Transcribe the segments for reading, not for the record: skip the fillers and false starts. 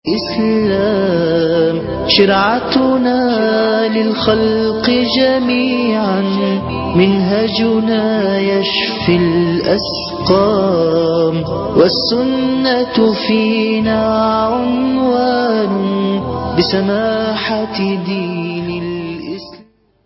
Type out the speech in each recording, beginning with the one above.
الإسلام شرعتنا للخلق جميعا، منهجنا يشفي الأسقام، والسنة فينا عنوان بسماحة دين الإسلام.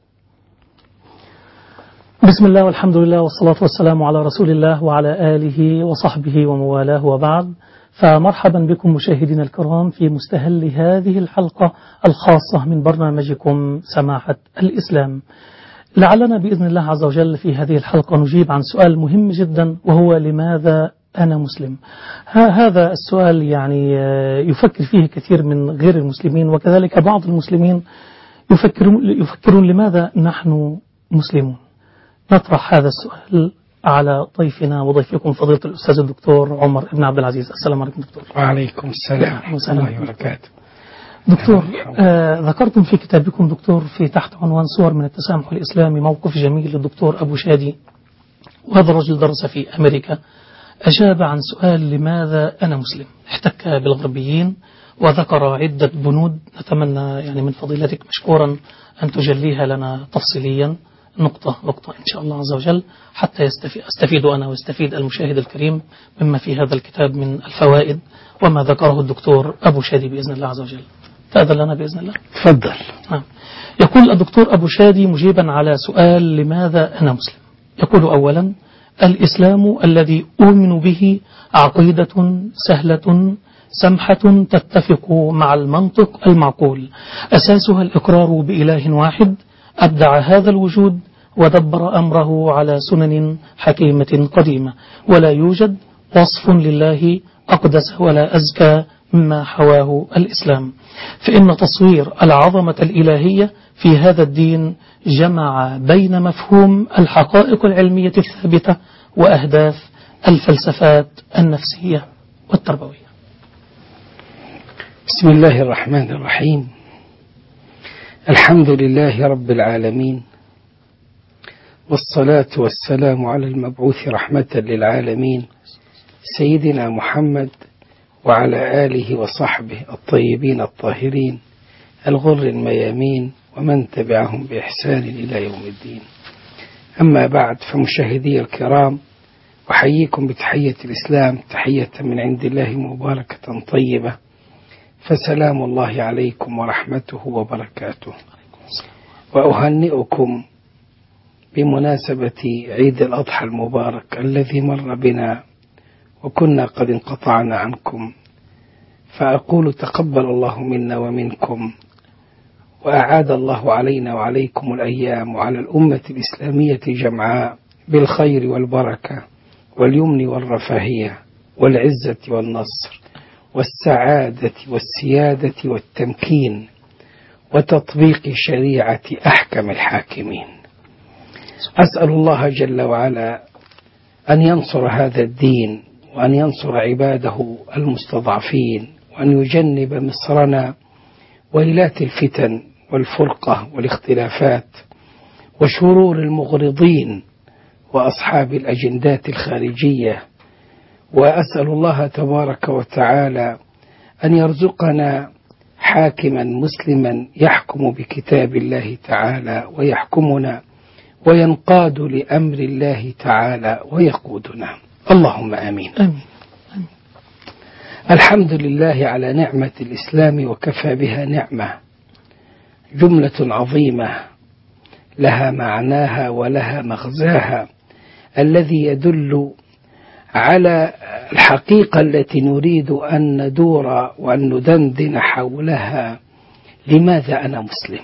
بسم الله والحمد لله والصلاة والسلام على رسول الله وعلى آله وصحبه وموالاه، وبعد، فمرحبا بكم مشاهدينا الكرام في مستهل هذه الحلقة الخاصة من برنامجكم سماحة الإسلام. لعلنا بإذن الله عز وجل في هذه الحلقة نجيب عن سؤال مهم جدا، وهو لماذا أنا مسلم؟ هذا السؤال يعني يفكر فيه كثير من غير المسلمين، وكذلك بعض المسلمين يفكرون لماذا نحن مسلمون. نطرح هذا السؤال على ضيفنا وضيفكم فضيلة الأستاذ الدكتور عمر بن عبد العزيز. السلام عليكم دكتور. وعليكم السلام ورحمة الله وبركاته. دكتور، ذكرتم في كتابكم دكتور في تحت عنوان صور من التسامح الإسلامي موقف جميل للدكتور أبو شادي، وهذا الرجل درس في أمريكا، أجاب عن سؤال لماذا أنا مسلم، احتك بالغربيين وذكر عدة بنود. نتمنى يعني من فضيلتك مشكورا أن تجليها لنا تفصيليا نقطة إن شاء الله عز وجل، حتى أستفيد أنا ويستفيد المشاهد الكريم مما في هذا الكتاب من الفوائد وما ذكره الدكتور أبو شادي بإذن الله عز وجل. تأذن لنا بإذن الله. تفضل. يقول الدكتور أبو شادي مجيبا على سؤال لماذا أنا مسلم، يقول أولا: الإسلام الذي أؤمن به عقيدة سهلة سمحة تتفق مع المنطق المعقول، أساسها الإقرار بإله واحد أبدع هذا الوجود ودبر أمره على سنن حكيمة قديمة، ولا يوجد وصف لله أقدس ولا أزكى مما حواه الإسلام، فإن تصوير العظمة الإلهية في هذا الدين جمع بين مفهوم الحقائق العلمية الثابتة وأهداف الفلسفات النفسية والتربوية. بسم الله الرحمن الرحيم. الحمد لله رب العالمين، والصلاة والسلام على المبعوث رحمة للعالمين سيدنا محمد وعلى آله وصحبه الطيبين الطاهرين الغر الميامين ومن تبعهم بإحسان إلى يوم الدين. أما بعد، فمشاهدي الكرام، أحييكم بتحية الإسلام، تحية من عند الله مباركة طيبة، فسلام الله عليكم ورحمته وبركاته. وأهنئكم بمناسبة عيد الأضحى المبارك الذي مر بنا وكنا قد انقطعنا عنكم، فأقول تقبل الله منا ومنكم، وأعاد الله علينا وعليكم الأيام وعلى الأمة الإسلامية جمعاء بالخير والبركة واليمن والرفاهية والعزة والنصر والسعادة والسيادة والتمكين وتطبيق شريعة أحكم الحاكمين. أسأل الله جل وعلا أن ينصر هذا الدين، وأن ينصر عباده المستضعفين، وأن يجنب مصرنا ويلات الفتن والفرقة والاختلافات وشرور المغرضين وأصحاب الأجندات الخارجية. وأسأل الله تبارك وتعالى أن يرزقنا حاكما مسلما يحكم بكتاب الله تعالى ويحكمنا وينقاد لأمر الله تعالى ويقودنا، اللهم آمين. آمين. الحمد لله على نعمة الإسلام، وكفى بها نعمة، جملة عظيمة لها معناها ولها مغزاها الذي يدل على الحقيقة التي نريد أن ندور وأن ندندن حولها. لماذا أنا مسلم؟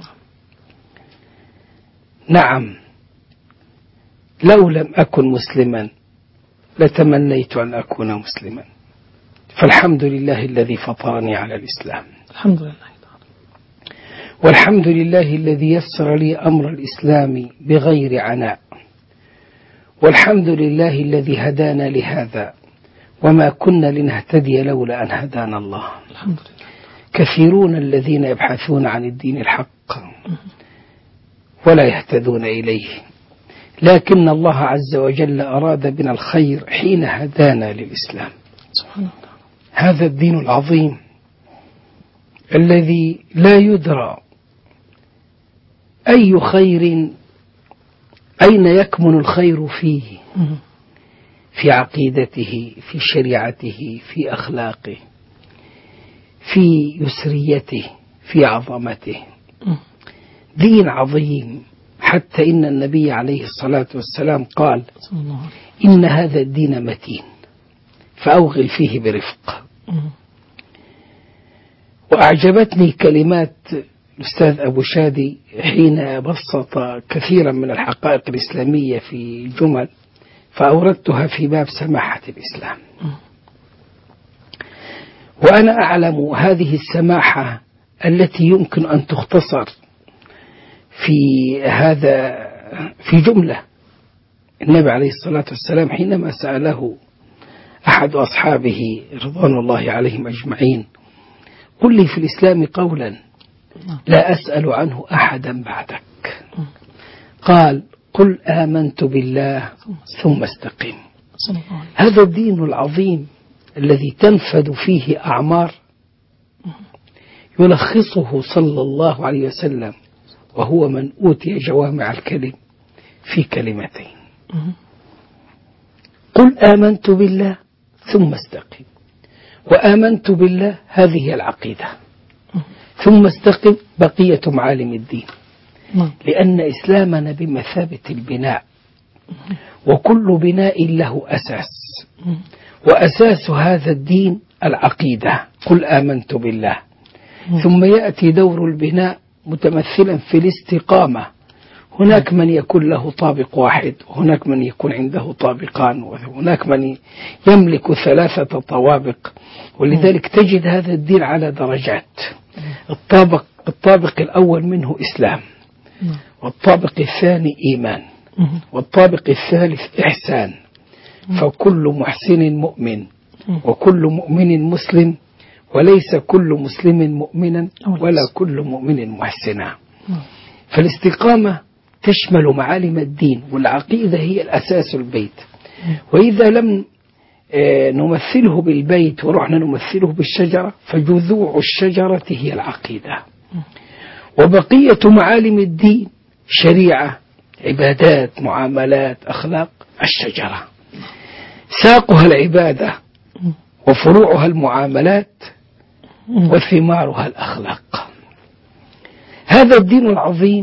نعم، لو لم أكن مسلما لتمنيت أن أكون مسلما، فالحمد لله الذي فطرني على الإسلام، الحمد لله، والحمد لله الذي يسر لي أمر الإسلام بغير عناء، والحمد لله الذي هدانا لهذا، وما كنا لنهتدي لولا أن هدانا الله. الحمد لله. كثيرون الذين يبحثون عن الدين الحق ولا يهتدون إليه، لكن الله عز وجل أراد بنا الخير حين هدانا للإسلام. سبحان الله. هذا الدين العظيم الذي لا يدرى أي خير أين يكمن الخير فيه، في عقيدته، في شريعته، في أخلاقه، في يسريته، في عظمته. دين عظيم، حتى إن النبي عليه الصلاة والسلام قال: إن هذا الدين متين فأوغل فيه برفق. وأعجبتني كلمات الأستاذ أبو شادي حين بسط كثيرا من الحقائق الإسلامية في جمل، فأوردتها في باب سماحة الإسلام. وأنا أعلم هذه السماحة التي يمكن أن تختصر في جملة. النبي عليه الصلاة والسلام حينما سأله أحد أصحابه رضوان الله عليهم أجمعين: قل لي في الإسلام قولا لا أسأل عنه أحدا بعدك، قال: قل آمنت بالله ثم استقم. هذا الدين العظيم الذي تنفد فيه أعمار يلخصه صلى الله عليه وسلم وهو من أوتي جوامع الكلم في كلمتين: قل آمنت بالله ثم استقم. وآمنت بالله هذه العقيدة، ثم استقم بقية معالم الدين، لأن إسلامنا بمثابة البناء، وكل بناء له أساس، وأساس هذا الدين العقيدة: قل آمنت بالله. ثم يأتي دور البناء متمثلا في الاستقامة. هناك من يكون له طابق واحد، وهناك من يكون عنده طابقان، وهناك من يملك 3 طوابق. ولذلك تجد هذا الدين على درجات. الطابق الأول منه إسلام، والطابق الثاني إيمان، والطابق الثالث إحسان. فكل محسن مؤمن، وكل مؤمن مسلم، وليس كل مسلم مؤمنا ولا كل مؤمن محسنا. فالاستقامة تشمل معالم الدين، والعقيدة هي الأساس البيت. وإذا لم نمثله بالبيت ورحنا نمثله بالشجرة، فجذوع الشجرة هي العقيدة. وبقية معالم الدين شريعة، عبادات، معاملات، أخلاق. الشجرة ساقها العبادة، وفروعها المعاملات، وثمارها الأخلاق. هذا الدين العظيم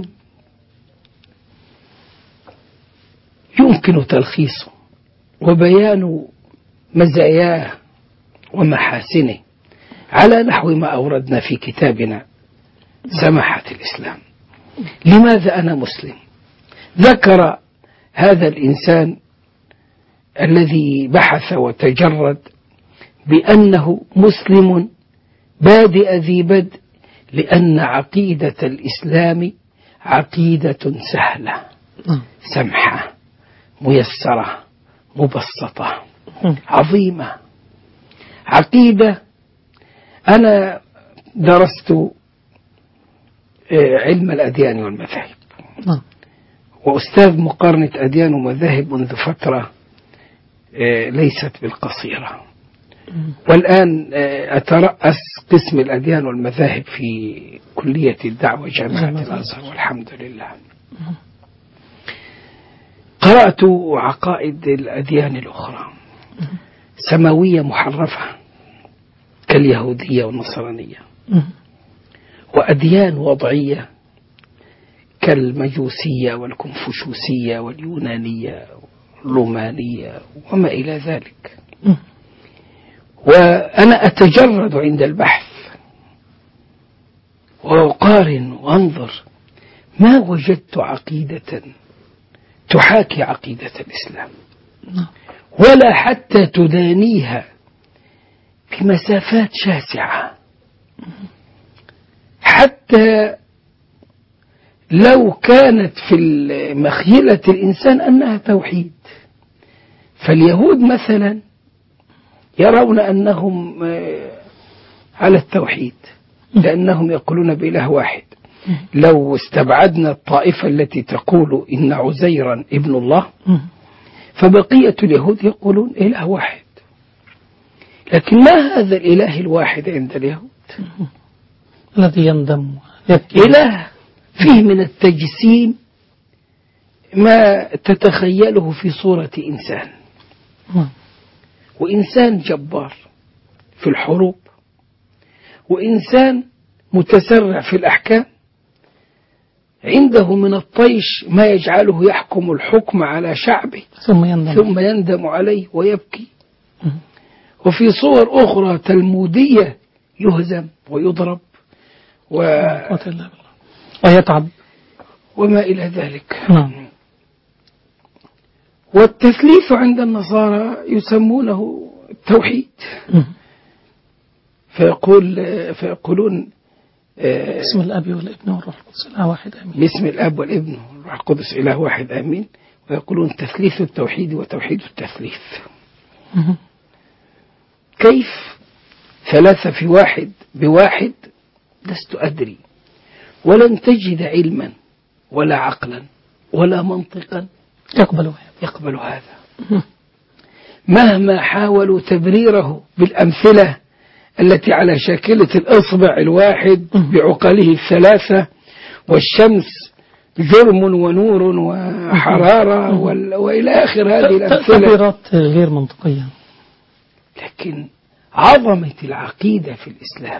يمكن تلخيصه وبيان مزاياه ومحاسنه على نحو ما أوردنا في كتابنا سماحة الإسلام. لماذا أنا مسلم؟ ذكر هذا الإنسان الذي بحث وتجرد بأنه مسلم بادئ ذي بدء، لأن عقيدة الإسلام عقيدة سهلة سمحة ميسرة مبسطة عظيمة. عقيدة. أنا درست علم الأديان والمذاهب، وأستاذ مقارنة أديان ومذاهب منذ فترة ليست بالقصيرة، والآن أترأس قسم الأديان والمذاهب في كلية الدعوة جامعة الأزهر، والحمد لله. قرأت عقائد الأديان الأخرى سماوية محرفة كاليهودية والنصرانية، وأديان وضعية كالمجوسية والكونفوشوسية واليونانية والرومانية وما إلى ذلك. وأنا أتجرد عند البحث وأقارن وأنظر، ما وجدت عقيدة تحاكي عقيدة الإسلام، ولا حتى تدانيها بمسافات شاسعة. حتى لو كانت في مخيلة الإنسان أنها توحيد، فاليهود مثلا يرون أنهم على التوحيد لأنهم يقولون بإله واحد. لو استبعدنا الطائفة التي تقول إن عزيرا ابن الله، فبقية اليهود يقولون إله واحد. لكن ما هذا الإله الواحد عند اليهود؟ الذي يندم يبكي. إله فيه من التجسيم ما تتخيله في صورة إنسان، وإنسان جبار في الحروب، وإنسان متسرع في الأحكام، عنده من الطيش ما يجعله يحكم الحكم على شعبه ثم يندم عليه ويبكي. وفي صور أخرى تلمودية يهزم ويضرب ويتعب وما إلى ذلك. والتثليث عند النصارى يسمونه التوحيد، فيقولون باسم الأب والابن والروح القدس إله واحد آمين. باسم الأب والابن والروح القدس إله واحد آمين. ويقولون تثليث التوحيد وتوحيد التثليث. كيف ثلاثة في واحد بواحد؟ لست أدري، ولن تجد علما ولا عقلا ولا منطقا يقبل هذا، مهما حاولوا تبريره بالأمثلة التي على شاكلة الإصبع الواحد بعقله الثلاثة، والشمس جرم ونور وحرارة وإلى آخر هذه الأمثلة، تبريرات غير منطقية. لكن عظمة العقيدة في الإسلام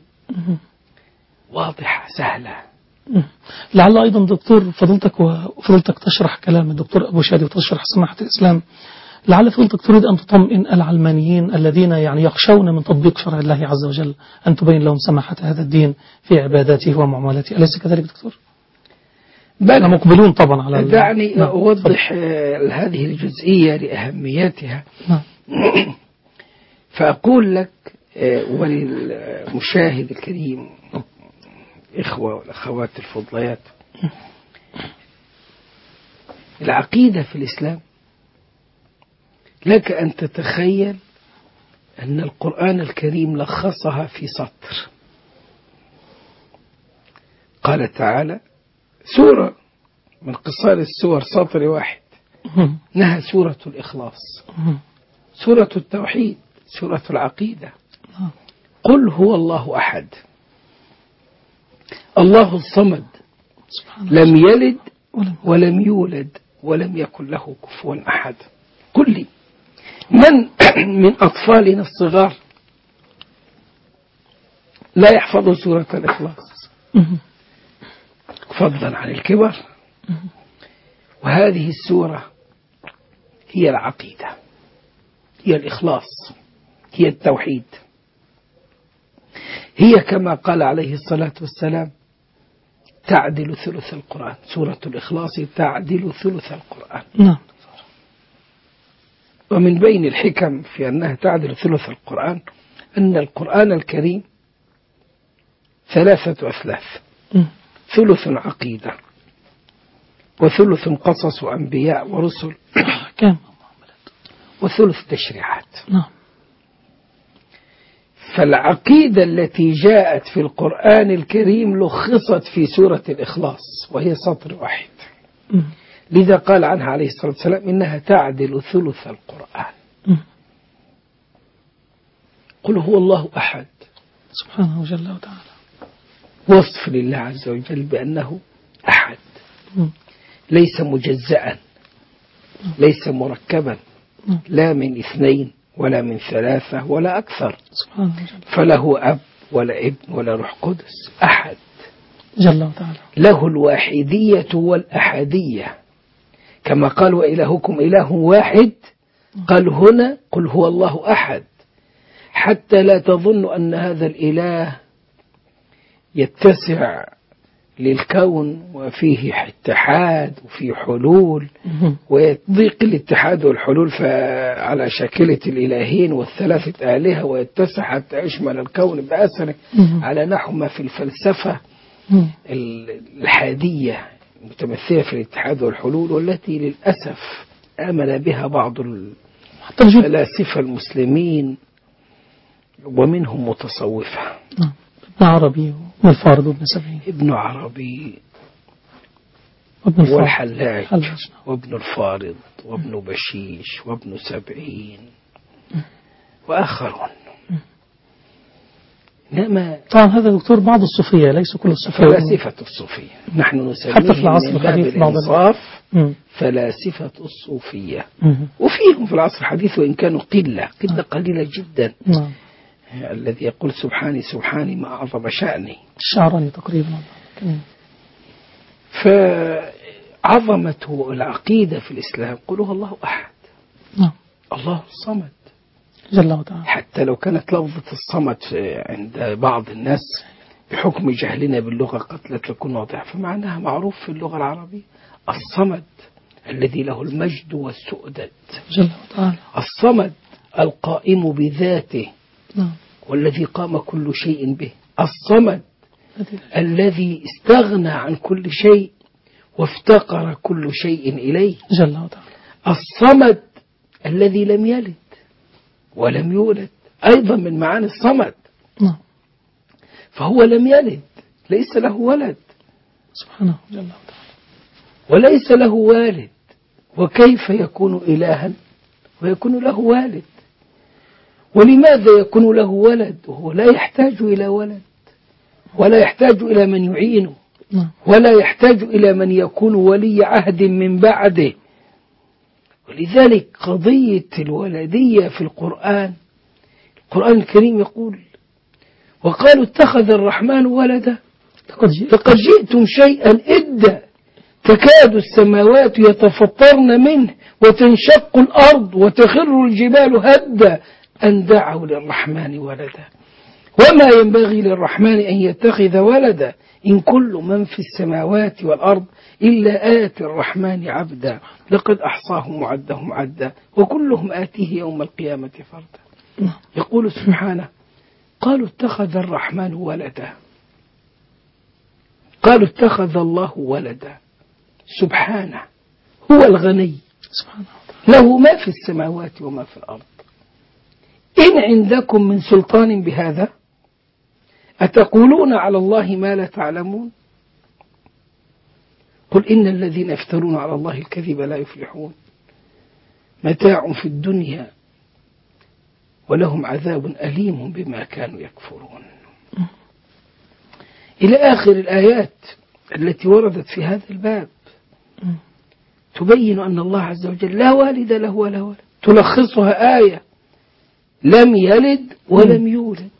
واضحة سهلة. لعل أيضا دكتور فضلتك تشرح كلام الدكتور أبو شادي وتشرح سماحة الإسلام، لعل فضلتك تريد أن تطمئن العلمانيين الذين يعني يخشون من تطبيق شرع الله عز وجل، أن تبين لهم سماحة هذا الدين في عباداته ومعاملاته، أليس كذلك دكتور؟ بل مقبلون طبعا على دعني أوضح هذه الجزئية لأهميتها. فأقول لك وللمشاهد الكريم إخوة والأخوات الفضليات، العقيدة في الإسلام لك أن تتخيل أن القرآن الكريم لخصها في سطر. قال تعالى سورة من قصار السور سطر واحد، إنها سورة الإخلاص، سورة التوحيد، سورة العقيدة. قل هو الله أحد الله الصمد لم يلد ولم يولد ولم يكن له كفوا أحد. قل لي من أطفالنا الصغار لا يحفظ سورة الإخلاص فضلا عن الكبر؟ وهذه السورة هي العقيدة، هي الإخلاص، هي التوحيد، هي كما قال عليه الصلاة والسلام تعدل ثلث القرآن. سورة الإخلاص تعدل ثلث القرآن. ومن بين الحكم في أنها تعدل ثلث القرآن أن القرآن الكريم ثلاثة أثلاث، ثلث عقيدة، وثلث قصص أنبياء ورسل، وثلث تشريعات. فالعقيدة التي جاءت في القرآن الكريم لخصت في سورة الإخلاص وهي سطر واحد، لذا قال عنها عليه الصلاة والسلام إنها تعدل ثلث القرآن. قل هو الله أحد سبحانه جل وتعالى، وصف لله عز وجل بأنه أحد، ليس مجزأ، ليس مركبا، لا من اثنين ولا من ثلاثة ولا أكثر، فله أب ولا ابن ولا روح قدس، أحد جل وتعالى، له الواحدية والأحدية، كما قال وإلهكم إله واحد، قال هنا قل هو الله أحد، حتى لا تظن أن هذا الإله يتسع للكون وفيه اتحاد وفيه حلول، ويضيق الاتحاد والحلول على شاكلة الإلهين والثلاثة آلهة، ويتسع حتى يشمل الكون بأسره على نحو ما في الفلسفة الحادية المتمثلة في الاتحاد والحلول، والتي للأسف آمن بها بعض الفلاسفة المسلمين ومنهم متصوفة. ابن عربي والفارض وابن سبعين، ابن عربي والحلاج وابن الفارض وابن بشيش وابن سبعين وآخرون. إنما طبعا هذا دكتور بعض الصوفية، ليس كل الصوفية. فلاسفة الصوفية نحن حتى في العصر نسميهم من باب الحديث بعض الإنصاف مم. فلاسفة الصوفية، مم. وفيهم في العصر الحديث وإن كانوا قلة قليلة جدا. نعم. الذي يقول سبحاني سبحاني ما أعظم شأني، الشعراني تقريبا. مم. فعظمة العقيدة في الإسلام قلوه الله أحد، نعم. الله الصمد جل وتعالى. حتى لو كانت لفظة الصمد عند بعض الناس بحكم جهلنا باللغة قد لا تكون واضحة، فمعناها معروف في اللغة العربية الصمد الذي له المجد والسؤدد، جل وتعالى. الصمد القائم بذاته نعم. والذي قام كل شيء به، الصمد الذي استغنى عن كل شيء وافتقر كل شيء إليه، جل وتعالى. الصمد الذي لم يلد ولم يولد، أيضا من معاني الصمد. نعم. فهو لم يلد، ليس له ولد سبحانه جل وتعالى، وليس له والد، وكيف يكون إلها ويكون له والد؟ ولماذا يكون له ولد وهو لا يحتاج إلى ولد ولا يحتاج إلى من يعينه ولا يحتاج إلى من يكون ولي عهد من بعده؟ ولذلك قضية الولدية في القرآن الكريم يقول وقالوا اتخذ الرحمن ولدا لقد جئتم شيئا إدا تكاد السماوات يتفطرن منه وتنشق الأرض وتخر الجبال هدا أن دعوا للرحمن ولدا وما ينبغي للرحمن أن يتخذ ولدا إن كل من في السماوات والأرض إلا آتي الرحمن عبدا لقد أحصاهم وعدهم عدا وكلهم آتيه يوم القيامة فردا. يقول سبحانه قالوا اتخذ الرحمن ولدا، قالوا اتخذ الله ولدا، سبحانه هو الغني سبحانه له ما في السماوات وما في الأرض، إن عندكم من سلطان بهذا أتقولون على الله ما لا تعلمون قل إن الذين يفترون على الله الكذب لا يفلحون متاع في الدنيا ولهم عذاب أليم بما كانوا يكفرون، إلى آخر الآيات التي وردت في هذا الباب تبين أن الله عز وجل لا والد له ولا ولد، تلخصها آية لم يلد ولم يولد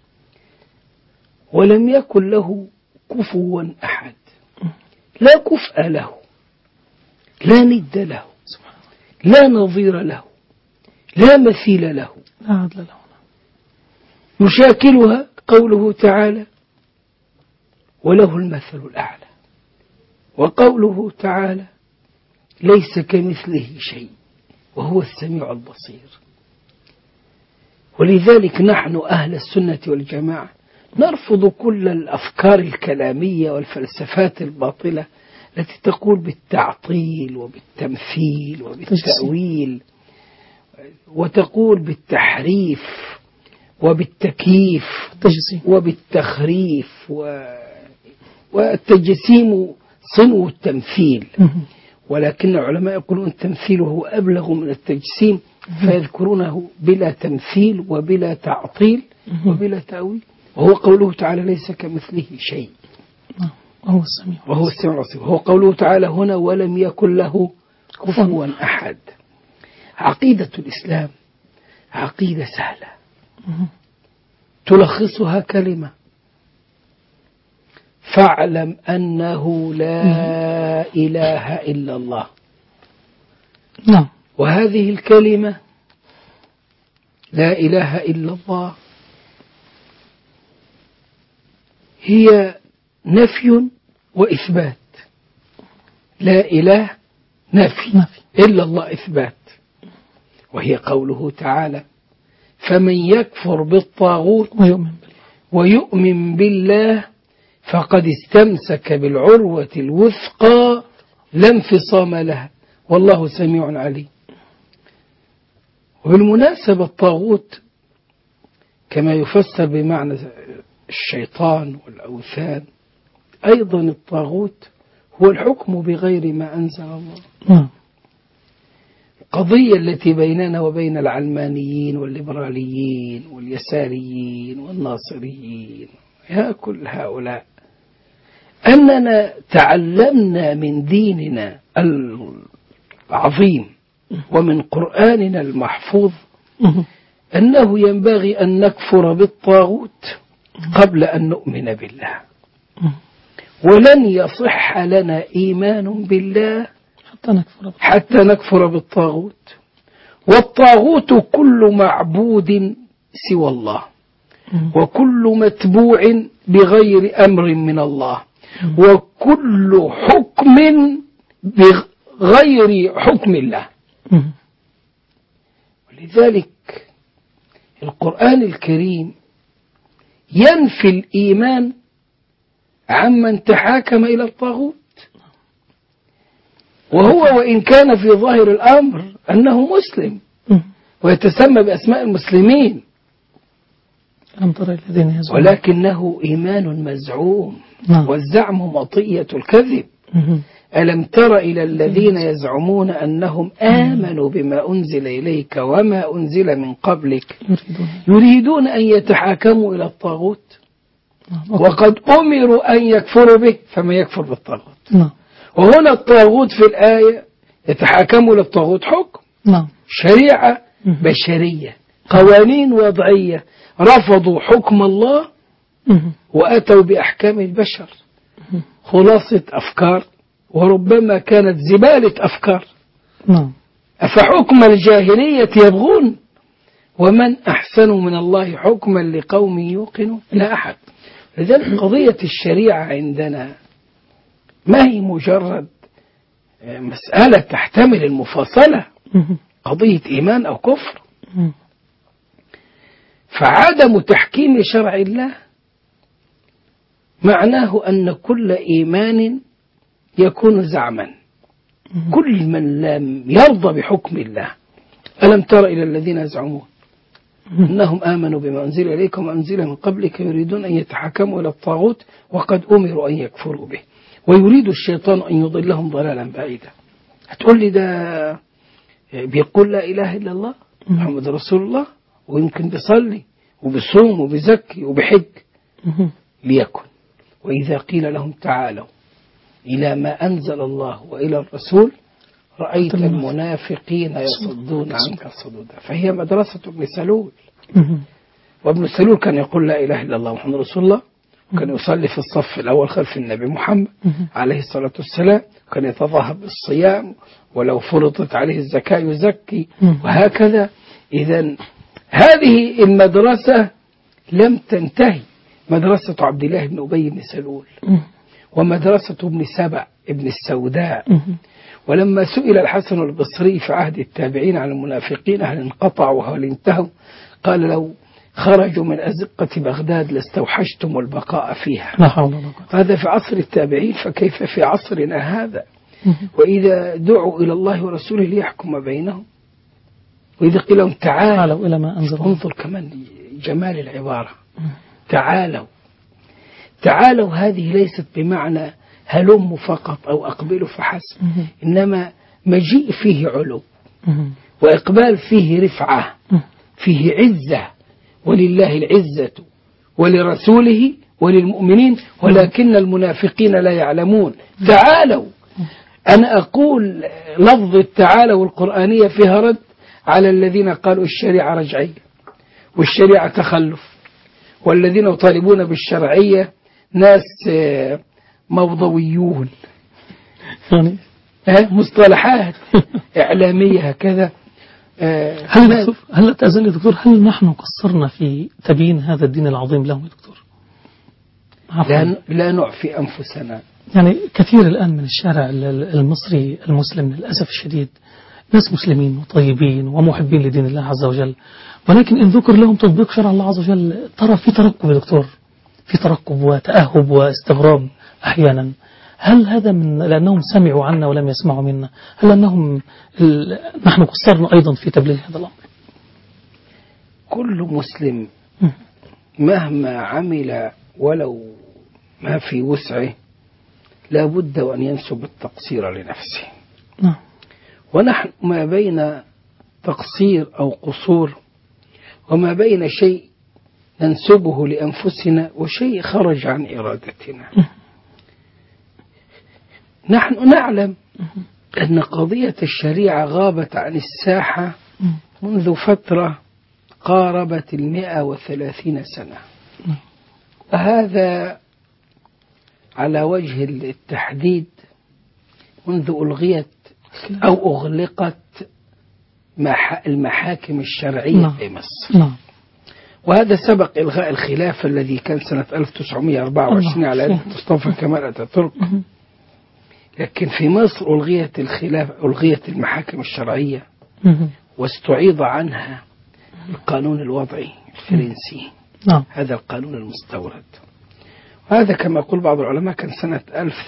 ولم يكن له كفوا أحد، لا كفء له لا ند له لا نظير له لا مثيل له لا عدل له. يشاكلها قوله تعالى وله المثل الأعلى، وقوله تعالى ليس كمثله شيء وهو السميع البصير. ولذلك نحن أهل السنة والجماعة نرفض كل الأفكار الكلامية والفلسفات الباطلة التي تقول بالتعطيل وبالتمثيل وبالتأويل وتقول بالتحريف وبالتكييف وبالتخريف والتجسيم صنو التمثيل، ولكن العلماء يقولون التمثيل هو أبلغ من التجسيم فيذكرونه بلا تمثيل وبلا تعطيل وبلا تأويل، وهو قوله تعالى ليس كمثله شيء وهو السميع البصير، وهو قوله تعالى هنا ولم يكن له كفوا أحد. عقيدة الإسلام عقيدة سهلة تلخصها كلمة فاعلم أنه لا إله إلا الله. نعم. وهذه الكلمة لا إله إلا الله هي نفي وإثبات، لا إله نفي إلا الله إثبات، وهي قوله تعالى فمن يكفر بالطاغوت ويؤمن بالله فقد استمسك بالعروة الوثقى لا انفصام لها والله سميع عليم. وبالمناسبة الطاغوت كما يفسر بمعنى الشيطان والأوثان أيضا الطاغوت هو الحكم بغير ما أنزل الله. القضية التي بيننا وبين العلمانيين والليبراليين واليساريين والناصريين يا كل هؤلاء أننا تعلمنا من ديننا العظيم ومن قرآننا المحفوظ أنه ينبغي أن نكفر بالطاغوت قبل أن نؤمن بالله، ولن يصح لنا إيمان بالله حتى نكفر بالطاغوت. والطاغوت كل معبود سوى الله، وكل متبوع بغير أمر من الله، وكل حكم بغير حكم الله. ولذلك القرآن الكريم ينفي الإيمان عمن تحاكم إلى الطاغوت، وهو وإن كان في ظاهر الأمر أنه مسلم ويتسمى بأسماء المسلمين، ولكنه إيمان مزعوم، والزعم مطية الكذب. ألم تر إلى الذين يزعمون أنهم آمنوا بما أنزل إليك وما أنزل من قبلك يريدون أن يتحاكموا إلى الطاغوت وقد أمروا أن يكفروا به فما يكفر بالطاغوت. وهنا الطاغوت في الآية يتحاكموا إلى الطاغوت حكم، شريعة بشرية، قوانين وضعية، رفضوا حكم الله وأتوا بأحكام البشر، خلاصة أفكار وربما كانت زبالة أفكار. أفحكم الجاهلية يبغون ومن أحسن من الله حكما لقوم يوقنون؟ لا أحد. لذلك قضية الشريعة عندنا ما هي مجرد مسألة تحتمل المفاصلة، قضية إيمان أو كفر. فعدم تحكيم شرع الله معناه أن كل إيمان يكون زعما، كل من لم يرضى بحكم الله. ألم تر إلى الذين يزعمون أنهم آمنوا بما أنزل إليكم وما أنزل من قبلك يريدون أن يتحكموا إلى الطاغوت وقد أمروا أن يكفروا به ويريد الشيطان أن يضلهم ضلالا بعيدا. هتقول لي ده بيقول لا إله إلا الله محمد رسول الله ويمكن بيصلي وبيصوم وبيزكي وبحج، ليكن. وإذا قيل لهم تعالوا إلى ما أنزل الله وإلى الرسول رأيت المنافقين يصدون عنك صدودا. فهي مدرسة ابن سلول، وابن سلول كان يقول لا إله إلا الله محمد رسول الله، وكان يصلي في الصف الأول خلف النبي محمد عليه الصلاة والسلام، وكان يتظاهر بالصيام ولو فرضت عليه الزكاة يزكي، وهكذا. إذن هذه المدرسة لم تنتهي، مدرسة عبد الله بن أبي بن سلول ومدرسة ابن سبع ابن السوداء. ولما سئل الحسن البصري في عهد التابعين عن المنافقين هل انقطعوا وهل انتهوا، قال لو خرجوا من أزقة بغداد لاستوحشتم البقاء فيها. هذا في عصر التابعين، فكيف في عصرنا هذا؟ وإذا دعوا إلى الله ورسوله ليحكم بينهم، وإذا قيل لهم تعالوا إلى ما أنزل. انظر كمان جمال العبارة، تعالوا هذه ليست بمعنى هلم فقط أو أقبلوا فحسب، إنما مجيء فيه علو وإقبال فيه رفعة، فيه عزة، ولله العزة ولرسوله وللمؤمنين ولكن المنافقين لا يعلمون. تعالوا، أنا أقول لفظ التعالوا القرآنية فيها رد على الذين قالوا الشريعة رجعية والشريعة تخلف، والذين يطالبون بالشرعية ناس موضويون، مصطلحات إعلامية هكذا. هل تأذن لي دكتور، هل نحن قصرنا في تبيين هذا الدين العظيم لهم يا دكتور؟ لا نعفي أنفسنا. يعني كثير الآن من الشارع المصري المسلم للأسف الشديد ناس مسلمين وطيبين ومحبين لدين الله عز وجل، ولكن إن ذكر لهم تطبيق شرع الله عز وجل ترى في ترقب يا دكتور، في ترقب وتأهب واستغراب أحيانا. هل هذا من لأنهم سمعوا عنا ولم يسمعوا منا؟ هل أنهم نحن قصرنا أيضا في تبليغ هذا الأمر؟ كل مسلم مهما عمل ولو ما في وسعه لا بد وأن ينسب التقصير لنفسه. ونحن ما بين تقصير أو قصور، وما بين شيء ننسبه لأنفسنا وشيء خرج عن إرادتنا. نحن نعلم أن قضية الشريعة غابت عن الساحة منذ فترة قاربت 130 سنة، وهذا على وجه التحديد منذ ألغيت أو أغلقت المحاكم الشرعية في مصر. وهذا سبق إلغاء الخلافة الذي كان سنة 1924 على يد مصطفى كمال أتاتورك. لكن في مصر ألغيت الخلافة، ألغيت المحاكم الشرعية، واستعيض عنها القانون الوضعي الفرنسي. هذا القانون المستورد، وهذا كما يقول بعض العلماء كان سنة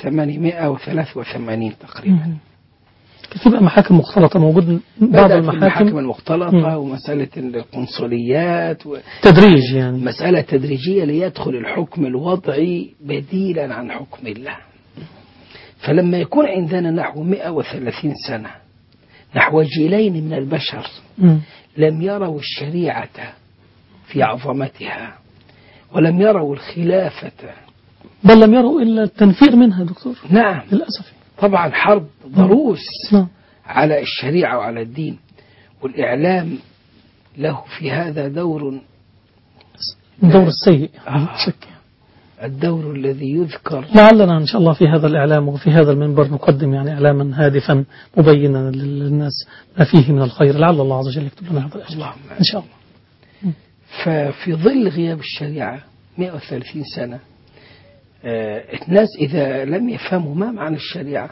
1883 تقريبا. كيف بقى محاكم مختلطة موجود بعض المحاكم المختلطة ومسألة القنصليات تدريج، يعني مسألة تدريجية ليدخل الحكم الوضعي بديلا عن حكم الله. فلما يكون عندنا نحو 130 سنة نحو جيلين من البشر لم يروا الشريعة في عظمتها ولم يروا الخلافة، بل لم يروا إلا التنفير منها دكتور. نعم للأسف. طبعا حرب ضروس على الشريعة وعلى الدين، والإعلام له في هذا دور السيء. الدور الذي يذكر. لعلنا إن شاء الله في هذا الإعلام وفي هذا المنبر نقدم يعني إعلاما هادفا مبينا للناس ما فيه من الخير، لعل الله عز وجل يكتب لنا هذا الأجر إن شاء الله. ففي ظل غياب الشريعة 130 سنة الناس إذا لم يفهموا ما معنى الشريعة،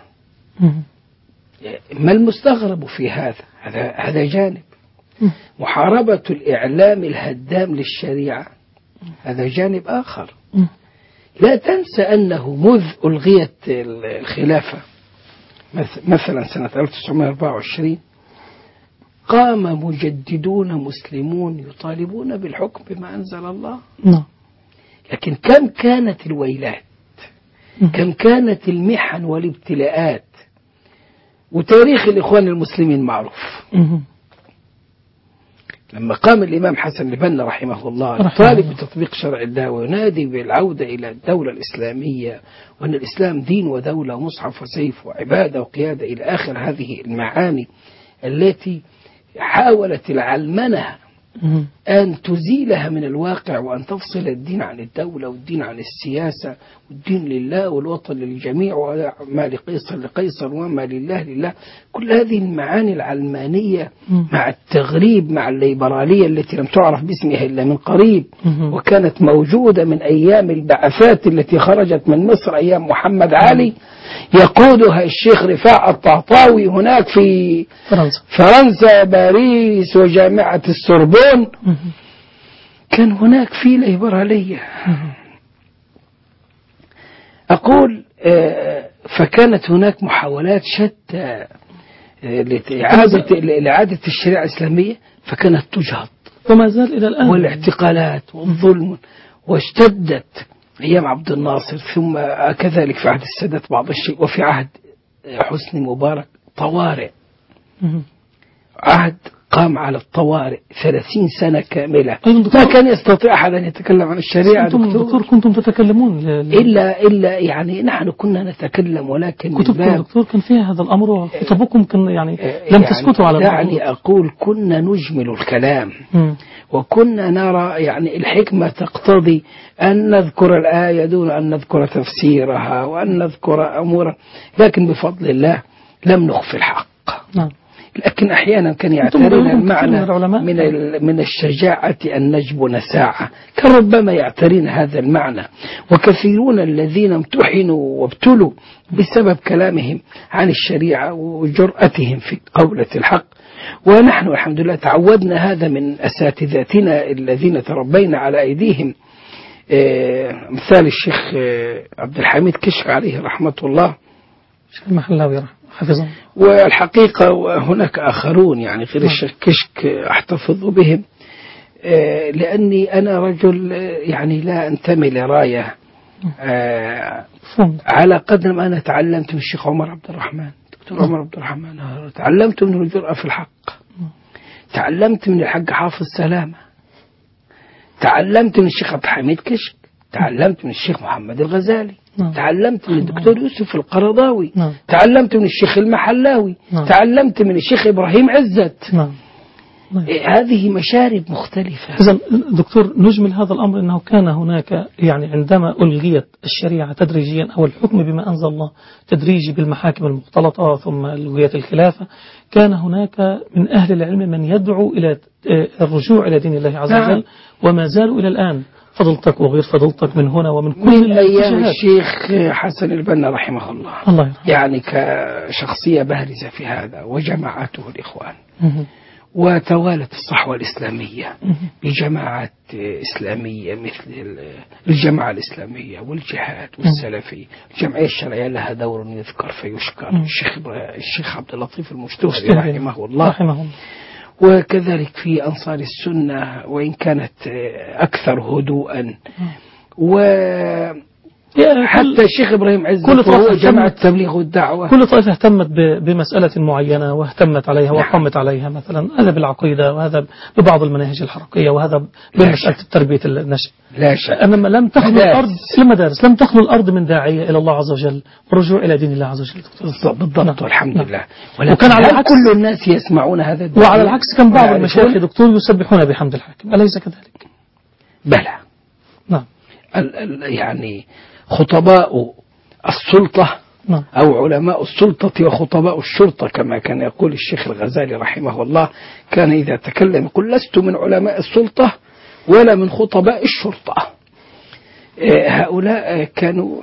ما المستغرب في هذا جانب. محاربة الإعلام الهدام للشريعة هذا جانب آخر. لا تنسى أنه مذ ألغيت الخلافة مثلا سنة 1924 قام مجددون مسلمون يطالبون بالحكم بما أنزل الله. لكن كم كانت الويلات، كم كانت المحن والابتلاءات، وتاريخ الإخوان المسلمين معروف. لما قام الإمام حسن البنا رحمه الله طالب بتطبيق شرع الله وينادي بالعودة إلى الدولة الإسلامية، وأن الإسلام دين ودولة ومصحف وسيف وعبادة وقيادة إلى آخر هذه المعاني التي حاولت العلمنة أن تزيلها من الواقع، وأن تفصل الدين عن الدولة والدين عن السياسة، والدين لله والوطن للجميع، وما لقيصر لقيصر وما لله لله. كل هذه المعاني العلمانية مع التغريب مع الليبرالية التي لم تعرف باسمها إلا من قريب، وكانت موجودة من أيام البعثات التي خرجت من مصر أيام محمد علي يقودها الشيخ رفاع الطهطاوي هناك في فرنسا باريس وجامعة السوربون. كان هناك في ليبرالية. أقول فكانت هناك محاولات شتى لإعادة الشريعة الإسلامية، فكانت تجهض وما زال إلى الآن، والاعتقالات والظلم، واشتدت أيام عبد الناصر، ثم كذلك في عهد السادات بعض الشيء، وفي عهد حسني مبارك طوارئ. عهد قام على الطوارئ 30 سنة كاملة، ما كان يستطيع أحد أن يتكلم عن الشريعة. دكتور كنتم تتكلمون إلا يعني نحن كنا نتكلم، ولكن كتبكم دكتور كان فيها هذا الأمر، وخطبكم كان يعني لم تسكتوا على يعني أقول كنا نجمل الكلام، وكنا نرى يعني الحكمة تقتضي أن نذكر الآية دون أن نذكر تفسيرها وأن نذكر أمورا، لكن بفضل الله لم نخفي الحق. لكن أحيانا كان يعترينا المعنى من الشجاعة أن نجبن ساعة، كان ربما يعترينا هذا المعنى. وكثيرون الذين امتحنوا وابتلوا بسبب كلامهم عن الشريعة وجرأتهم في قولة الحق، ونحن الحمد لله تعودنا هذا من أساتذتنا الذين تربينا على أيديهم. مثال الشيخ عبد الحميد كشك عليه رحمة الله، الشيخ المحلاوي حفظه. والحقيقة هناك آخرون يعني غير الشيخ كشك أحتفظ بهم، لأني أنا رجل يعني لا أنتمي لراية، على قدر ما أنا تعلمت من الشيخ عمر عبد الرحمن دكتور عمر عبد الرحمن، تعلمت منه الجرأة في الحق، تعلمت من الحاج حافظ سلامة، تعلمت من الشيخ عبد الحميد كشك، تعلمت من الشيخ محمد الغزالي، تعلمت من الدكتور يوسف القرضاوي، تعلمت من الشيخ المحلاوي، تعلمت من الشيخ إبراهيم عزت. هذه مشارب مختلفة. إذا دكتور نجمل هذا الأمر أنه كان هناك يعني عندما ألغيت الشريعة تدريجيا أو الحكم بما أنزل الله تدريجي بالمحاكم المختلطة ثم ألغيت الخلافة، كان هناك من أهل العلم من يدعو إلى الرجوع إلى دين الله عز وجل وما زالوا إلى الآن، فضلتك وغير فضلتك من هنا ومن كل من أيام الشيخ حسن البنا رحمه الله، يعني كشخصية بارزة في هذا، وجماعته الإخوان وتوالت الصحوة الإسلامية بجماعات إسلامية مثل الجماعة الإسلامية والجهاد والسلفي. الجمعية الشرعية لها دور يذكر فيشكر، الشيخ عبد اللطيف المجتهدي رحمه الله، وكذلك في أنصار السنة وإن كانت أكثر هدوءا، حتى الشيخ إبراهيم عزت وهو جماعة التبليغ والدعوة. كل طائفة اهتمت بمسألة معينة واهتمت عليها وقامت عليها، مثلا هذا بالعقيدة وهذا ببعض المناهج الحركية وهذا بمسألة تربية النشء. لا شك. أنما لم تخلو الأرض المدارس، لم تخلو الأرض من داعية إلى الله عز وجل والرجوع إلى دين الله عز وجل. بالضبط والحمد لله. وكان على العكس كل الناس يسمعون هذا الدين. وعلى العكس كان بعض المشايخ دكتور يسبحون بحمد الحاكم، أليس كذلك؟ بلى. نعم. يعني خطباء السلطة أو علماء السلطة وخطباء الشرطة كما كان يقول الشيخ الغزالي رحمه الله، كان إذا تكلم يقول لست من علماء السلطة ولا من خطباء الشرطة. هؤلاء كانوا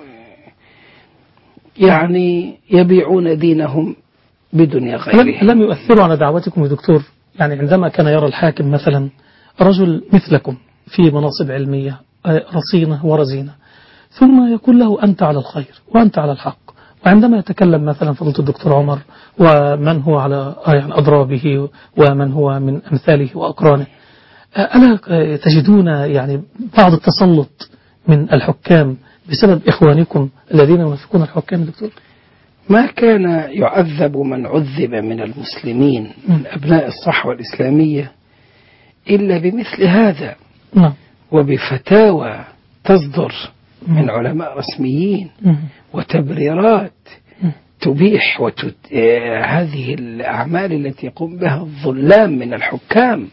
يعني يبيعون دينهم بدنيا غيرهم. لم يؤثروا على دعوتكم يا دكتور؟ يعني عندما كان يرى الحاكم مثلا رجل مثلكم في مناصب علمية رصينة ورزينة، ثم يقول له أنت على الخير وأنت على الحق، وعندما يتكلم مثلا فضيلة الدكتور عمر ومن هو على يعني أدرى به ومن هو من أمثاله وأقرانه، ألا تجدون يعني بعض التسلط من الحكام بسبب إخوانكم الذين ينافقون الحكام دكتور؟ ما كان يعذب من عذب من المسلمين من أبناء الصحوة الإسلامية إلا بمثل هذا، وبفتاوى تصدر من علماء رسميين وتبريرات تبيح هذه الأعمال التي يقوم بها الظلام من الحكام.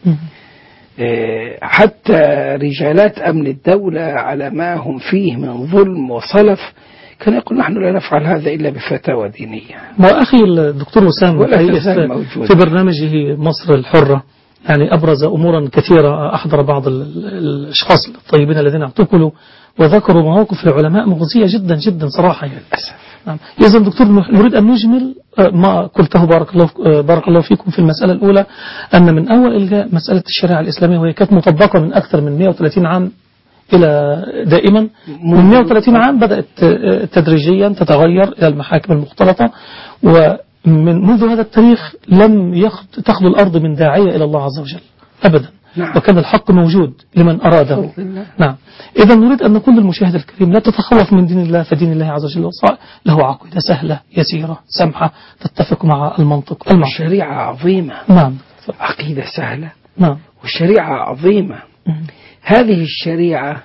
حتى رجالات أمن الدولة على ما هم فيه من ظلم وصلف كان يقول نحن لا نفعل هذا إلا بفتاوى دينية. ما أخي الدكتور وسام في برنامجه مصر الحرة يعني أبرز أمورا كثيرة، أحضر بعض الأشخاص الطيبين الذين اعتقلوا وذكروا مواقف العلماء مغزية جدا جدا صراحة يعني. نعم. إذا دكتور نريد أن نجمل ما قلته بارك الله فيكم في المسألة الأولى، أن من أول إلغاء مسألة الشريعة الإسلامية وهي كانت مطبقة من أكثر من 130 عام إلى دائما من 130 عام بدأت تدريجيا تتغير إلى المحاكم المختلطة، ومن منذ هذا التاريخ لم تخلو الأرض من داعية إلى الله عز وجل أبدا. نعم. وكان الحق موجود لمن أراده. نعم. إذا نريد أن نقول للمشاهد الكريم لا تتخوف من دين الله، فدين الله عز وجل له عقيدة سهلة يسيرة سمحة تتفق مع المنطق الشريعة عظيمة. نعم. عقيدة سهلة. نعم. والشريعة عظيمة. هذه الشريعة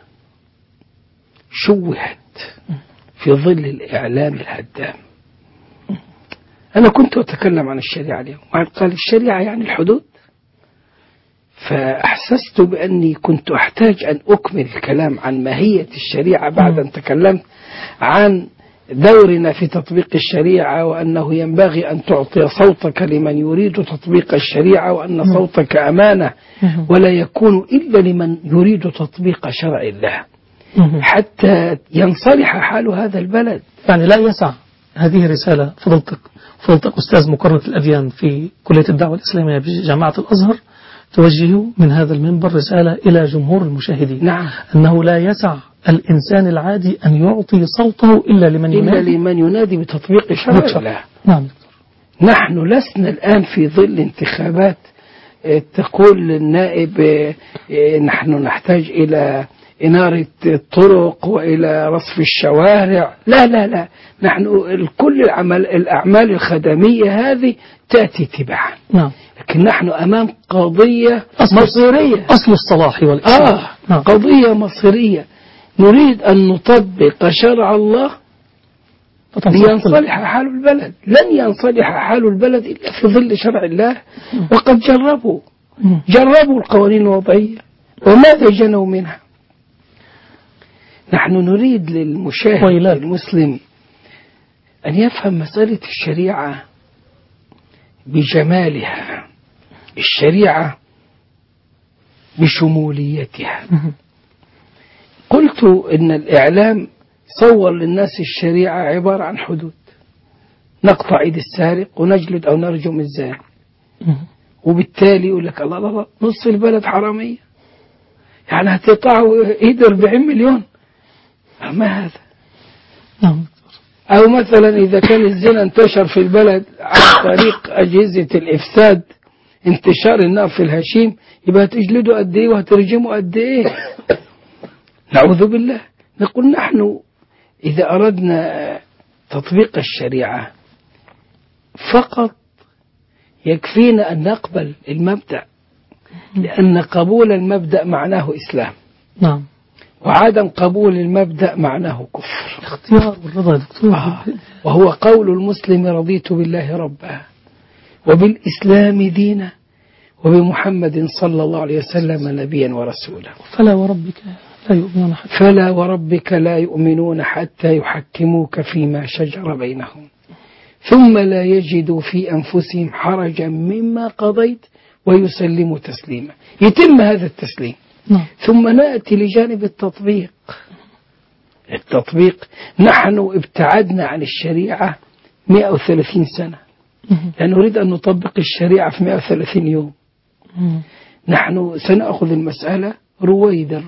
شوهت في ظل الإعلام الهدام. أنا كنت أتكلم عن الشريعة اليوم، قال الشريعة يعني الحدود، فأحسست بأني كنت أحتاج أن أكمل الكلام عن ماهية الشريعة بعد أن تكلمت عن دورنا في تطبيق الشريعة، وأنه ينبغي أن تعطي صوتك لمن يريد تطبيق الشريعة، وأن صوتك أمانة ولا يكون إلا لمن يريد تطبيق شرع الله حتى ينصلح حال هذا البلد. يعني لا يسع هذه رسالة فضلتك أستاذ مقرنة الأديان في كلية الدعوة الإسلامية بجامعة الأزهر توجه من هذا المنبر رسالة إلى جمهور المشاهدين. نعم. أنه لا يسع الإنسان العادي أن يعطي صوته إلا لمن ينادي بتطبيق شرع الله. نعم. نحن لسنا الآن في ظل انتخابات تقول للنائب نحن نحتاج إلى إنارة الطرق وإلى رصف الشوارع. لا لا لا، نحن كل الأعمال الخدمية هذه تأتي تبعا. نعم. لكن نحن أمام قضية مصيرية، أصل الصلاح والإصلاح. نعم. قضية مصيرية، نريد أن نطبق شرع الله لينصلح حال البلد. لن ينصلح حال البلد إلا في ظل شرع الله. وقد جربوا القوانين الوضعية وماذا جنوا منها. نحن نريد للمشاهد المسلم أن يفهم مسألة الشريعة بجمالها، الشريعة بشموليتها. قلت إن الإعلام صور للناس الشريعة عبارة عن حدود، نقطع يد السارق ونجلد أو نرجم الزاني، وبالتالي يقول لك الله الله نصف البلد حرامية، يعني هتقطعوا ايد 40 مليون. ما هذا؟ أو مثلا إذا كان الزنا انتشر في البلد عن طريق أجهزة الإفساد، انتشار النار في الهشيم، يبقى هتجلدوا قد إيه وهترجموا قد إيه؟ نعوذ بالله. نقول نحن إذا أردنا تطبيق الشريعة فقط يكفينا أن نقبل المبدأ، لأن قبول المبدأ معناه إسلام. نعم. وعدم قبول المبدأ معناه كفر. اختيار والرضا دكتور. وهو قول المسلم رضيت بالله ربا وبالإسلام دينا وبمحمد صلى الله عليه وسلم نبيا ورسولا. فلا وربك لا يؤمنون حتى يحكموك فيما شجر بينهم ثم لا يجدوا في أنفسهم حرجا مما قضيت ويسلموا تسليما. يتم هذا التسليم. ثم نأتي لجانب التطبيق. نحن ابتعدنا عن الشريعة 130 سنة، يعني نريد أن نطبق الشريعة في 130 يوم. نحن سنأخذ المسألة رويدا.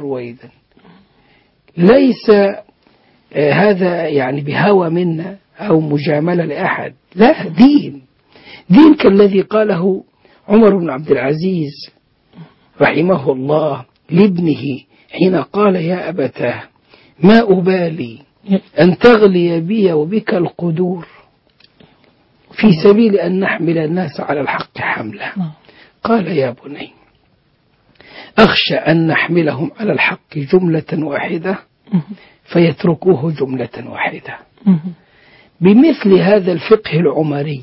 ليس هذا يعني بهوى منا أو مجاملة لأحد، لا، دين كالذي قاله عمر بن عبد العزيز رحمه الله لابنه حين قال يا أبتاه ما أبالي أن تغلي بي وبك القدور في سبيل أن نحمل الناس على الحق حمله. قال يا بني أخشى أن نحملهم على الحق جملة واحدة فيتركوه جملة واحدة. بمثل هذا الفقه العمري،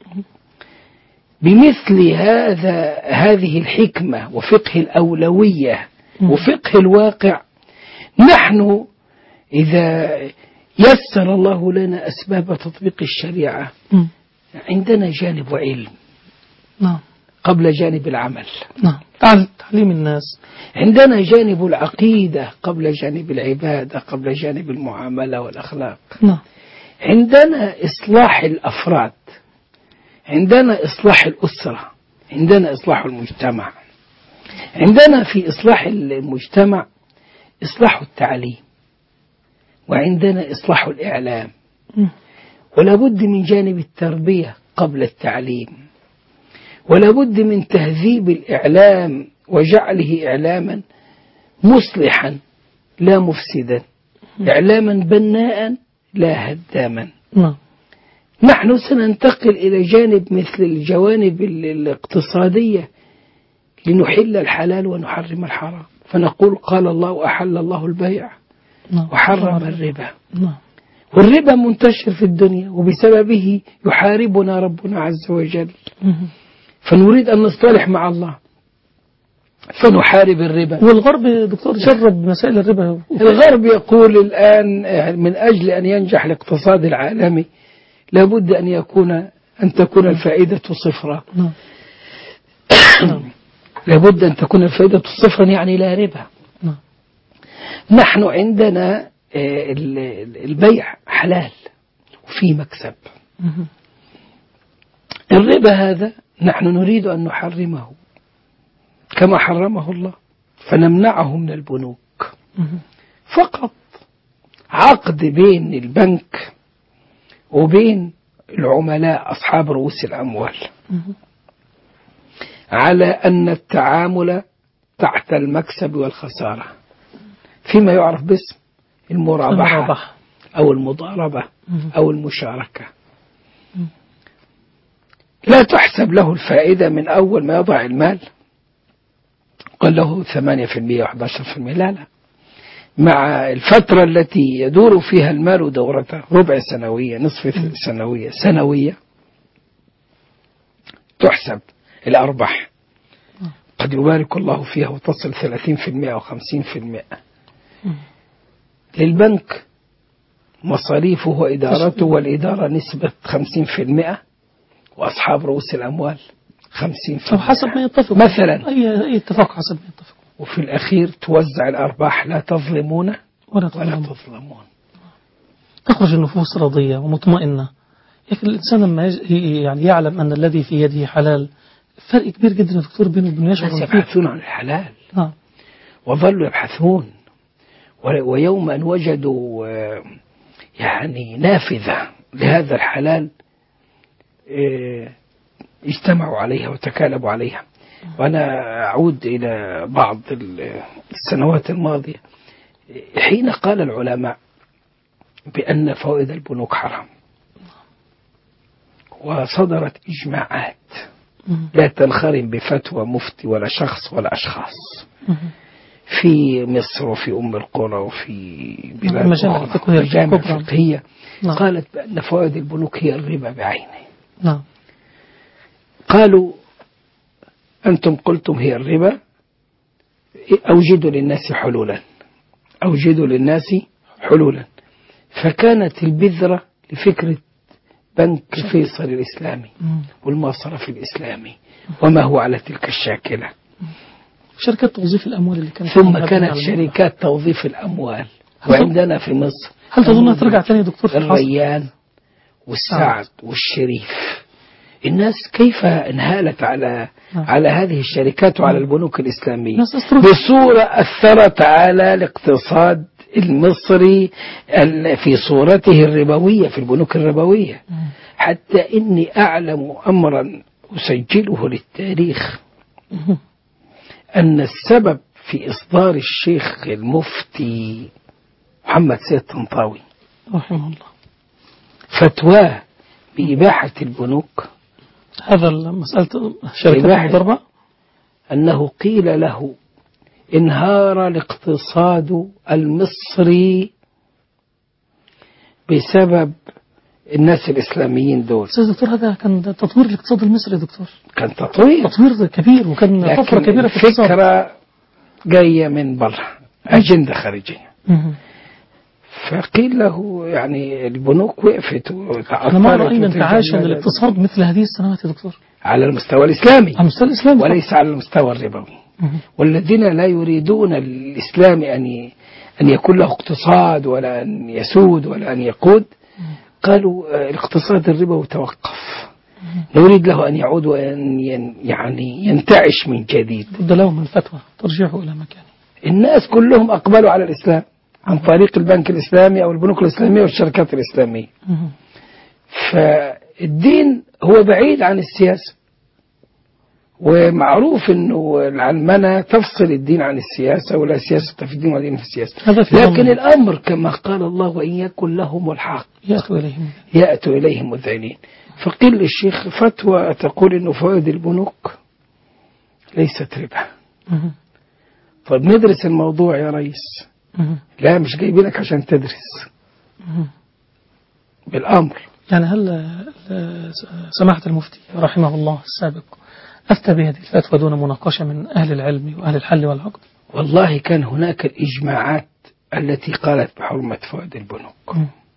بمثل هذه الحكمة وفقه الأولوية وفقه الواقع، نحن إذا يسر الله لنا أسباب تطبيق الشريعة عندنا جانب علم قبل جانب العمل. تعليم الناس. عندنا جانب العقيدة قبل جانب العبادة، قبل جانب المعاملة والأخلاق. عندنا إصلاح الأفراد، عندنا إصلاح الأسرة، عندنا إصلاح المجتمع. عندنا في إصلاح المجتمع إصلاح التعليم، وعندنا إصلاح الإعلام. ولا بد من جانب التربية قبل التعليم، ولا بد من تهذيب الإعلام وجعله إعلاما مصلحا لا مفسدا، إعلاما بناء لا هداما. نحن سننتقل إلى جانب مثل الجوانب الاقتصادية لنحل الحلال ونحرم الحرام، فنقول قال الله أحل الله البيع وحرم الربا. والربا منتشر في الدنيا وبسببه يحاربنا ربنا عز وجل، فنريد أن نصطلح مع الله فنحارب الربا. والغرب دكتور جرب مسائل الربا. الغرب يقول الآن من أجل أن ينجح الاقتصاد العالمي لابد أن تكون الفائدة صفرا. لابد أن تكون الفائدة صفرا، يعني لا ربا. نحن عندنا البيع حلال وفيه مكسب. الربا هذا نحن نريد أن نحرمه كما حرمه الله، فنمنعه من البنوك. فقط عقد بين البنك وبين العملاء أصحاب رؤوس الأموال على أن التعامل تحت المكسب والخسارة، فيما يعرف باسم المرابحة المرابحة. أو المضاربة مم. أو المشاركة. مم. لا تحسب له الفائدة من أول ما يضع المال قال له 8% و11%، لا لا، مع الفترة التي يدور فيها المال دورته، ربع سنوية، نصف سنوية، سنوية، تحسب الأرباح، قد يبارك الله فيها وتصل 30% أو 50%. للبنك مصاريفه وإدارته، والإدارة نسبة 50%، وأصحاب رؤوس الأموال 50%، أو حسب ما يتفق مثلا. أي اتفاق حسب ما يتفق. وفي الأخير توزع الأرباح، لا تظلمون ولا تظلمون. تخرج النفوس راضية ومطمئنة. لكن الإنسان لما يعني يعلم أن الذي في يده حلال، فرق كبير جدا يا دكتور بينه وبين يشعر الناس فيه. يبحثون عن الحلال. نعم. وظلوا يبحثون، ويوم أن وجدوا يعني نافذة لهذا الحلال اجتمعوا عليها وتكالبوا عليها. وأنا أعود إلى بعض السنوات الماضية حين قال العلماء بأن فوائد البنوك حرام، وصدرت إجماعات لا تنخرم بفتوى مفتي ولا شخص ولا أشخاص في مصر وفي أم القرى وفي بلاد مجامع فقهية قالت بأن فوائد البنوك هي الربا بعينه. نعم. قالوا أنتم قلتم هي الربا، أوجدوا للناس حلولا، أوجدوا للناس حلولا. فكانت البذرة لفكرة بنك فيصل الإسلامي والمصرف الإسلامي وما هو على تلك الشاكلة، شركات توظيف الأموال اللي كانت، ثم كانت شركات توظيف الأموال. وعندنا في مصر هل تظن ترجع تاني دكتور في الريان والسعد والشريف؟ الناس كيف انهالت على هذه الشركات وعلى البنوك الإسلامية بصورة أثرت على الاقتصاد المصري في صورته الربوية في البنوك الربوية، حتى إني أعلم أمرا أسجله للتاريخ، أن السبب في إصدار الشيخ المفتي محمد سيد طنطاوي رحمه الله فتواه بإباحة البنوك، هذا مسألة شركة المضاربة، أنه قيل له انهار الاقتصاد المصري بسبب الناس الإسلاميين دول. دكتور هذا كان تطوير الاقتصاد المصري دكتور، كان تطوير كبير، وكان طفرة كبيرة في الاقتصاد. فكرة جاية من برا، أجندة خارجية. فقيل له يعني البنوك وقفت وتعطلت. ما رأينا انتعاشا للاقتصاد مثل هذه السنوات يا دكتور على المستوى الإسلامي، على المستوى الإسلامي وليس على المستوى الربوي. والذين لا يريدون الإسلام أن يكون له اقتصاد ولا أن يسود ولا أن يقود، قالوا الاقتصاد الربوي توقف، نريد له أن يعود وأن يعني ينتعش من جديد. بد له من فتوى ترجعه إلى مكانه. الناس كلهم أقبلوا على الإسلام عن طريق البنك الإسلامي أو البنوك الإسلامية والشركات الإسلامية. فالدين هو بعيد عن السياسة، ومعروف أنه العلمنة تفصل الدين عن السياسة، ولا سياسة في الدين ولا دين في السياسة. لكن الأمر كما قال الله وإن يكن لهم الحق يأتوا إليهم مذعنين. فقيل للشيخ فتوى تقول أنه فوائد البنوك ليست ربا. طب ندرس الموضوع يا ريس. لا مش جايبينك عشان تدرس بالأمر. يعني هل سماحة المفتي رحمه الله السابق أفتى بهذه الفتوى دون مناقشة من أهل العلم وأهل الحل والعقد؟ والله كان هناك الإجماعات التي قالت بحرمة فوائد البنوك.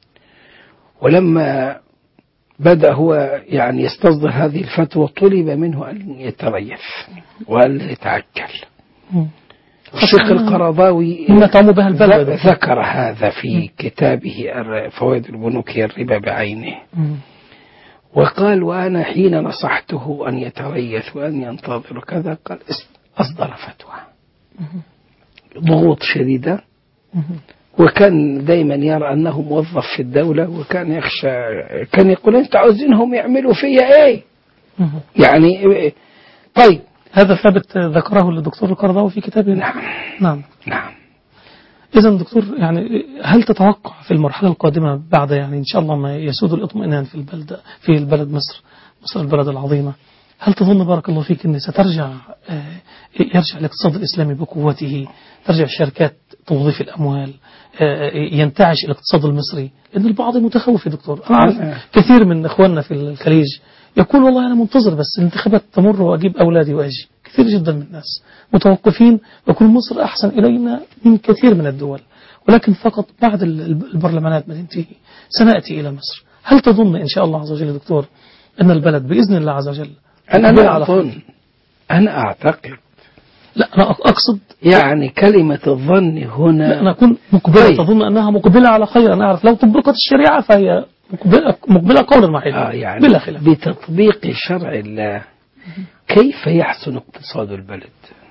ولما بدأ هو يعني يستصدر هذه الفتوى طلب منه أن يتريث وأن يتعجل. الشيخ القرضاوي ذكر هذا في كتابه فوائد البنوك هي الربا بعينه، وقال وأنا حين نصحته أن يتريث وأن ينتظر كذا قال أصدر فتوى ضغوط شديدة، وكان دايما يرى أنه موظف في الدولة، وكان يخشى، كان يقول أنت عاوزينهم يعملوا فيا إيه يعني. طيب هذا ثابت ذكره الدكتور القرضاوي في كتابه. نعم. إذا دكتور يعني هل تتوقع في المرحلة القادمة بعد يعني إن شاء الله ما يسود الاطمئنان في البلد مصر البلد العظيمة، هل تظن بارك الله فيك أن سترجع يرجع الاقتصاد الإسلامي بقوته، ترجع الشركات توظيف الأموال، ينتعش الاقتصاد المصري؟ لأن البعض متخوف يا دكتور. أنا أعرف كثير من إخواننا في الخليج يقول والله أنا منتظر بس الانتخابات تمر وأجيب أولادي وأجي. كثير جدا من الناس متوقفين، يقول مصر أحسن إلينا من كثير من الدول، ولكن فقط بعد البرلمانات ما تنتهي سنأتي إلى مصر. هل تظن إن شاء الله عز وجل دكتور أن البلد بإذن الله عز وجل؟ أنا لا أظن، أنا أعتقد. لا أنا أقصد يعني كلمة الظن هنا، لا أنا أكون مقبلة. تظن أنها مقبلة على خير؟ أنا أعرف لو طبقت الشريعة فهي مقبلة قولا واحدا يعني بلا خلاف. بتطبيق شرع الله كيف يحسن اقتصاد البلد؟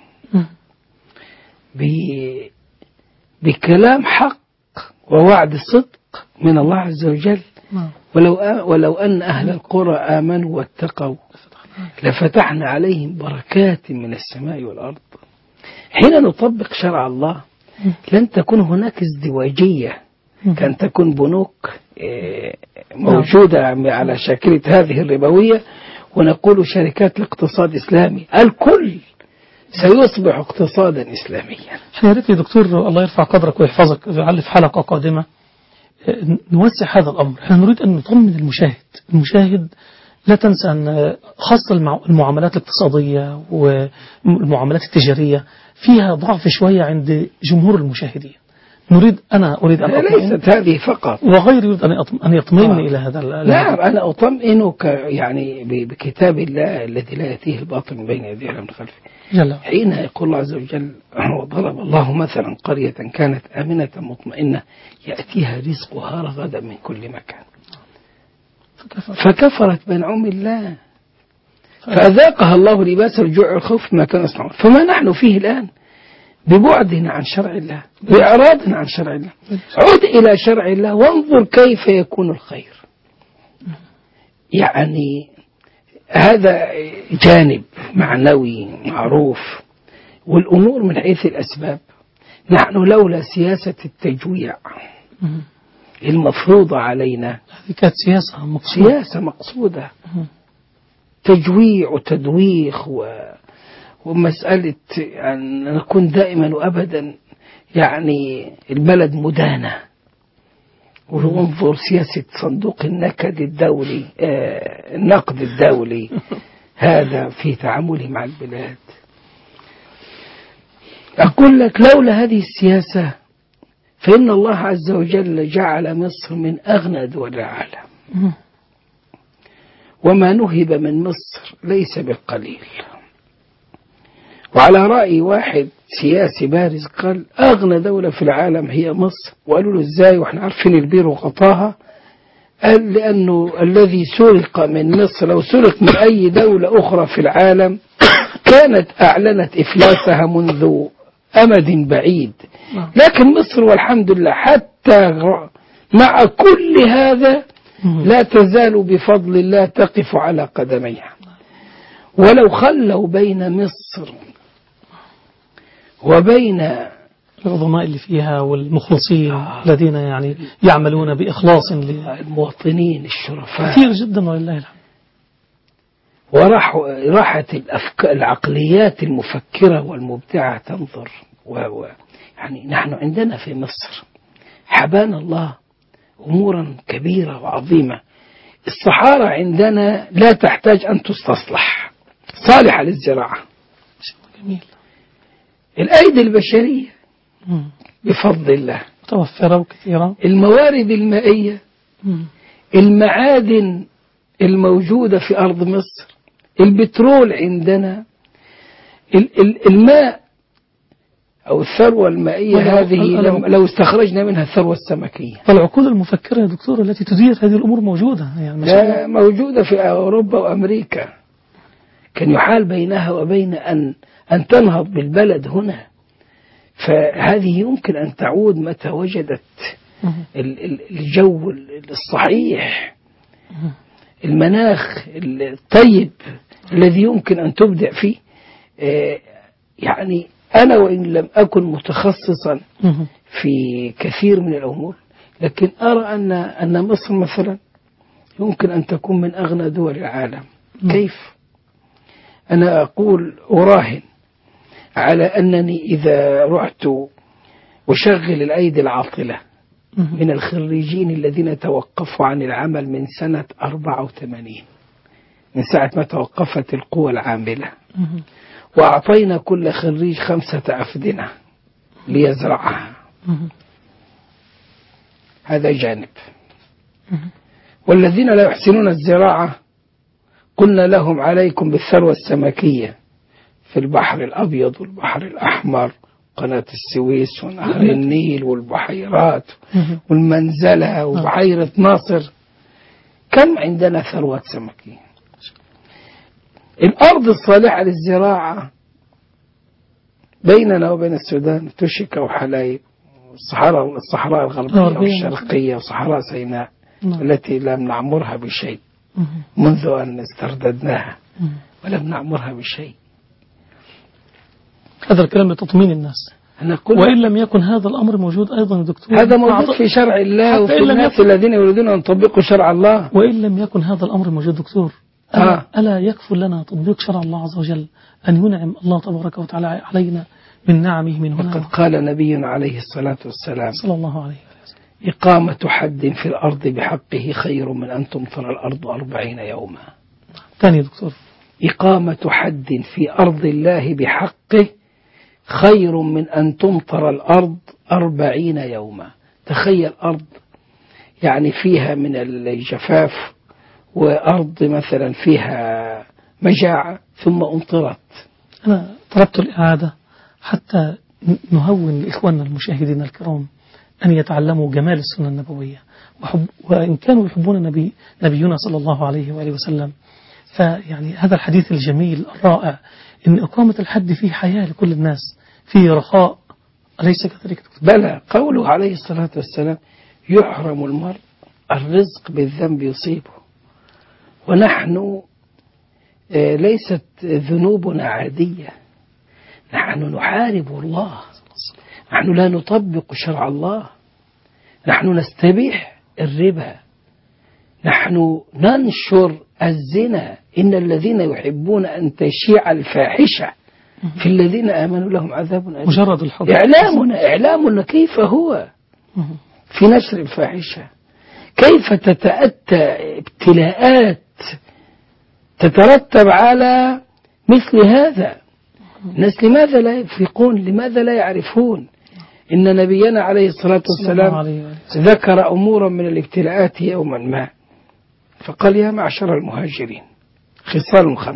بكلام حق ووعد صدق من الله عز وجل. ولو أن أهل القرى آمنوا واتقوا لفتحنا عليهم بركات من السماء والأرض. حين نطبق شرع الله لن تكون هناك ازدواجية، كان تكون بنوك موجودة على شاكلة هذه الربوية ونقول شركات الاقتصاد الإسلامي، الكل سيصبح اقتصادا إسلاميا. يا ريت يا دكتور الله يرفع قدرك ويحفظك لعل في حلقة قادمة نوسع هذا الأمر. احنا نريد أن نطمن المشاهد لا تنسى أن خاصة المعاملات الاقتصادية والمعاملات التجارية فيها ضعف شوية عند جمهور المشاهدين. أنا أريد أن أطمئن، ليست هذه فقط، وغيري يريد أن يطمئن إلى هذا. نعم أنا أطمئنك يعني بكتاب الله الذي لا يأتيه الباطل من بين يديه ولا من خلفه. حين يقول الله عز وجل وضرب الله مثلا قرية كانت آمنة مطمئنة يأتيها رزقها رغدا من كل مكان فكفرت بأنعم الله فأذاقها الله لباس الجوع والخوف ما كانوا يصنعون. فما نحن فيه الآن ببعدنا عن شرع الله، بإعراضنا عن شرع الله. عد إلى شرع الله وانظر كيف يكون الخير. يعني هذا جانب معنوي معروف. والأمور من حيث الأسباب، نحن لولا سياسة التجويع المفروضة علينا، هذه كانت سياسة مقصودة تجويع وتدويخ ومسألة أن نكون دائما وأبدا يعني البلد مدانة. وانظر سياسة صندوق النقد الدولي هذا في تعامله مع البلاد. أقول لك لولا هذه السياسة فإن الله عز وجل جعل مصر من أغنى دول العالم، وما نهب من مصر ليس بالقليل. وعلى رأي واحد سياسي بارز قال أغنى دولة في العالم هي مصر. وقالوا له إزاي وإحنا عارفين البير وغطاها؟ قال لأنه الذي سرق من مصر لو سرق من أي دولة أخرى في العالم كانت أعلنت إفلاسها منذ أمد بعيد، لكن مصر والحمد لله حتى مع كل هذا لا تزال بفضل الله تقف على قدميها. ولو خلوا بين مصر وبين العظماء اللي فيها والمخلصين الذين يعني يعملون بإخلاص للمواطنين الشرفاء كثير جدا ولله الحمد، وراحت العقليات المفكرة والمبدعة تنظر يعني نحن عندنا في مصر حبانا الله أمورا كبيرة وعظيمة. الصحارى عندنا لا تحتاج أن تستصلح، صالحة للزراعة. جميل. الأيدي البشرية بفضل الله متوفرة وكثيرة. الموارد المائية، المعادن الموجودة في أرض مصر، البترول عندنا، الماء أو الثروة المائية هذه لو استخرجنا منها الثروة السمكية. فالعقول المفكرة يا دكتور التي تدير هذه الأمور موجودة يعني لا موجودة في أوروبا وأمريكا. كان يحال بينها وبين أن تنهض بالبلد هنا. فهذه يمكن أن تعود متى وجدت الجو الصحيح، المناخ الطيب الذي يمكن أن تبدع فيه. يعني أنا وإن لم أكن متخصصا في كثير من الأمور، لكن أرى أن مصر مثلا يمكن أن تكون من أغنى دول العالم. كيف؟ أنا أقول أراهن على أنني إذا رحت أشغل الأيدي العاطلة من الخريجين الذين توقفوا عن العمل من سنة 84، من ساعة ما توقفت القوى العاملة، وأعطينا كل خريج 5 أفدنة ليزرعها، هذا جانب. والذين لا يحسنون الزراعة قلنا لهم عليكم بالثروة السمكية في البحر الأبيض والبحر الأحمر، قناة السويس ونهر النيل والبحيرات والمنزلة وبحيرة ناصر. كم عندنا ثروات سمكية؟ الأرض الصالحة للزراعة بيننا وبين السودان تشك وحلايب، الصحراء الغربية والشرقية وصحراء سيناء التي لم نعمرها بشيء منذ أن استرددناها، ولم نعمرها بشيء. هذا الكلام لتطمين الناس. وإن لم يكن هذا الأمر موجود أيضا يا دكتور، هذا موجود في شرع الله وفي الناس الذين يريدون أن يطبقوا شرع الله. وإن لم يكن هذا الأمر موجود دكتور، ألا يكفل لنا تطبيق شرع الله عز وجل أن ينعم الله تبارك وتعالى علينا من نعمه من هنا؟ وقد قال نبينا عليه الصلاة والسلام صلى الله عليه وسلم: إقامة حد في الأرض بحقه خير من أن تمطر الأرض 40 يوما. ثاني دكتور: إقامة حد في أرض الله بحقه خير من أن تمطر الأرض 40 يوما. تخيل أرض يعني فيها من الجفاف، وأرض مثلا فيها مجاعة، ثم أمطرت. أنا طلبت الإعادة حتى نهون لإخواننا المشاهدين الكرام أن يتعلموا جمال السنة النبوية، وإن كانوا يحبون نبينا صلى الله عليه وآله وسلم، فيعني هذا الحديث الجميل الرائع إن إقامة الحد فيه حياة لكل الناس، فيه رخاء، أليس كذلك؟ بلى، قوله عليه الصلاة والسلام: يحرم المرء الرزق بالذنب يصيبه. ونحن ليست ذنوبنا عادية، نحن نحارب الله، نحن لا نطبق شرع الله، نحن نستبيح الربا، نحن ننشر الزنا. إن الذين يحبون أن تشيع الفاحشة في الذين آمنوا لهم عذاب أليم. مجرد الحب. إعلامنا كيف هو في نشر الفاحشة، كيف تتأتى ابتلاءات تترتب على مثل هذا. الناس لماذا لا يفيقون؟ لماذا لا يعرفون إن نبينا عليه الصلاة والسلام ذكر أمورا من الابتلاءات يوما ما، فقال: يا معشر المهاجرين خصال 5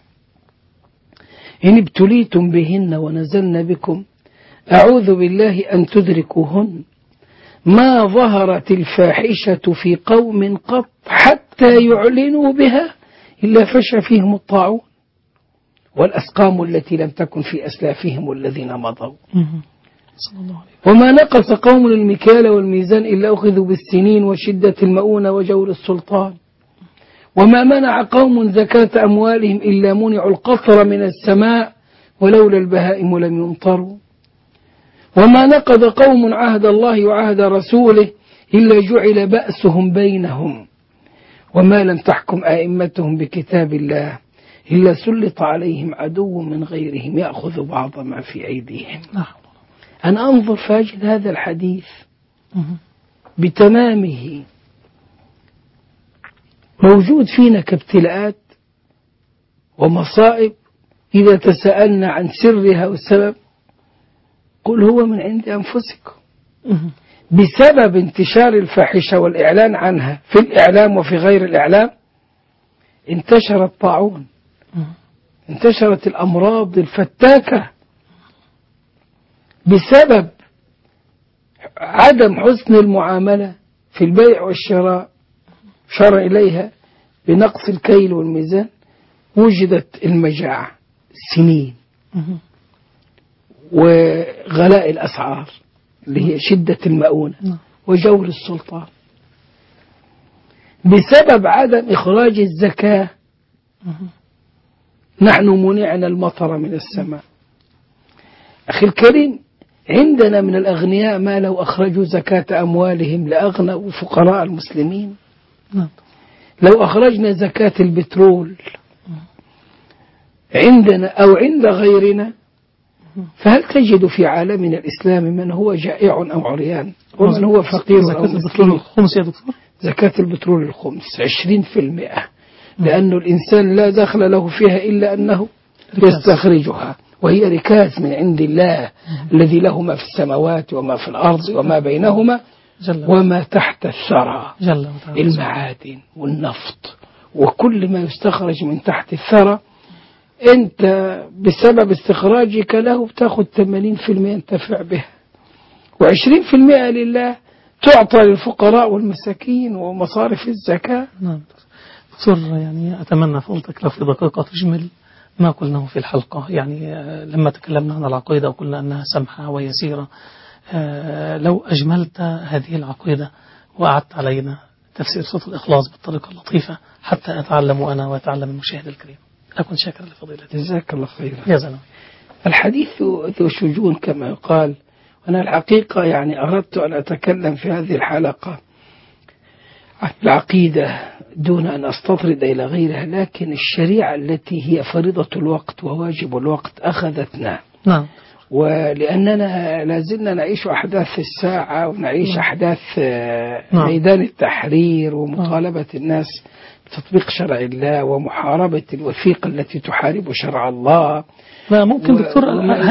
إن ابتليتم بهن ونزلن بكم أعوذ بالله أن تدركوهن ما ظهرت الفاحشة في قوم قط حتى يعلنوا بها إلا فشى فيهم الطاعون والأسقام التي لم تكن في أسلافهم والذين مضوا. وما نقص قوم المكيال والميزان إلا أخذوا بالسنين وشدة المؤونة وجور السلطان. وما منع قوم زكاة أموالهم إلا منعوا القطر من السماء ولولا البهائم لم يمطروا. وما نقض قوم عهد الله وعهد رسوله إلا جعل بأسهم بينهم. وما لم تحكم أئمتهم بكتاب الله إلا سلط عليهم عدو من غيرهم يأخذ بعض ما في أيديهم. أنا أنظر فاجد هذا الحديث بتمامه موجود فينا كابتلاءات ومصائب. إذا تساءلنا عن سرها والسبب قل هو من عند أنفسكم. بسبب انتشار الفاحشة والإعلان عنها في الإعلام وفي غير الإعلام انتشر الطاعون، انتشرت الأمراض الفتاكة. بسبب عدم حسن المعاملة في البيع والشراء شار إليها بنقص الكيل والميزان وجدت المجاعة سنين وغلاء الأسعار اللي هي شدة المؤونة وجور السلطان. بسبب عدم إخراج الزكاة نحن منعنا المطر من السماء. أخي الكريم، عندنا من الأغنياء ما لو أخرجوا زكاة أموالهم لأغنوا فقراء المسلمين. نعم. لو أخرجنا زكاة البترول عندنا أو عند غيرنا، فهل تجد في عالمنا الإسلامي من هو جائع أو عريان ومن هو فقير أو زكاة البترول مسكين؟ الخمس يا دكتور. زكاة البترول الخمس 20%، لأن الإنسان لا دخل له فيها إلا أنه يستخرجها، وهي ركاز من عند الله الذي له ما في السماوات وما في الأرض وما بينهما وما تحت الثرى، المعادن والنفط وكل ما يستخرج من تحت الثرى. أنت بسبب استخراجك له بتاخد 80% ينتفع بها، و20% لله تعطى للفقراء والمساكين ومصارف الزكاة. نعم دكتور، يعني أتمنى فضلتك لو في دقيقة تجمل ما قلناه في الحلقة. يعني لما تكلمنا عن العقيدة وقلنا أنها سمحة ويسيرة، لو أجملت هذه العقيدة وأعدت علينا تفسير سورة الإخلاص بالطريقة اللطيفة حتى أتعلم أنا وأتعلم المشاهد الكريم، أكون شاكرا لفضيلتك. جزاك الله خيرا. يا زلمة. الحديث ذو شجون كما يقال، أنا الحقيقة يعني أردت أن أتكلم في هذه الحلقة عن العقيدة دون أن أستطرد إلى غيرها، لكن الشريعة التي هي فريضة الوقت وواجب الوقت أخذتنا. نعم. ولأننا لازلنا نعيش أحداث الساعة ونعيش أحداث ميدان التحرير ومطالبة الناس بتطبيق شرع الله ومحاربة الوثيقة التي تحارب شرع الله. لا ممكن دكتور،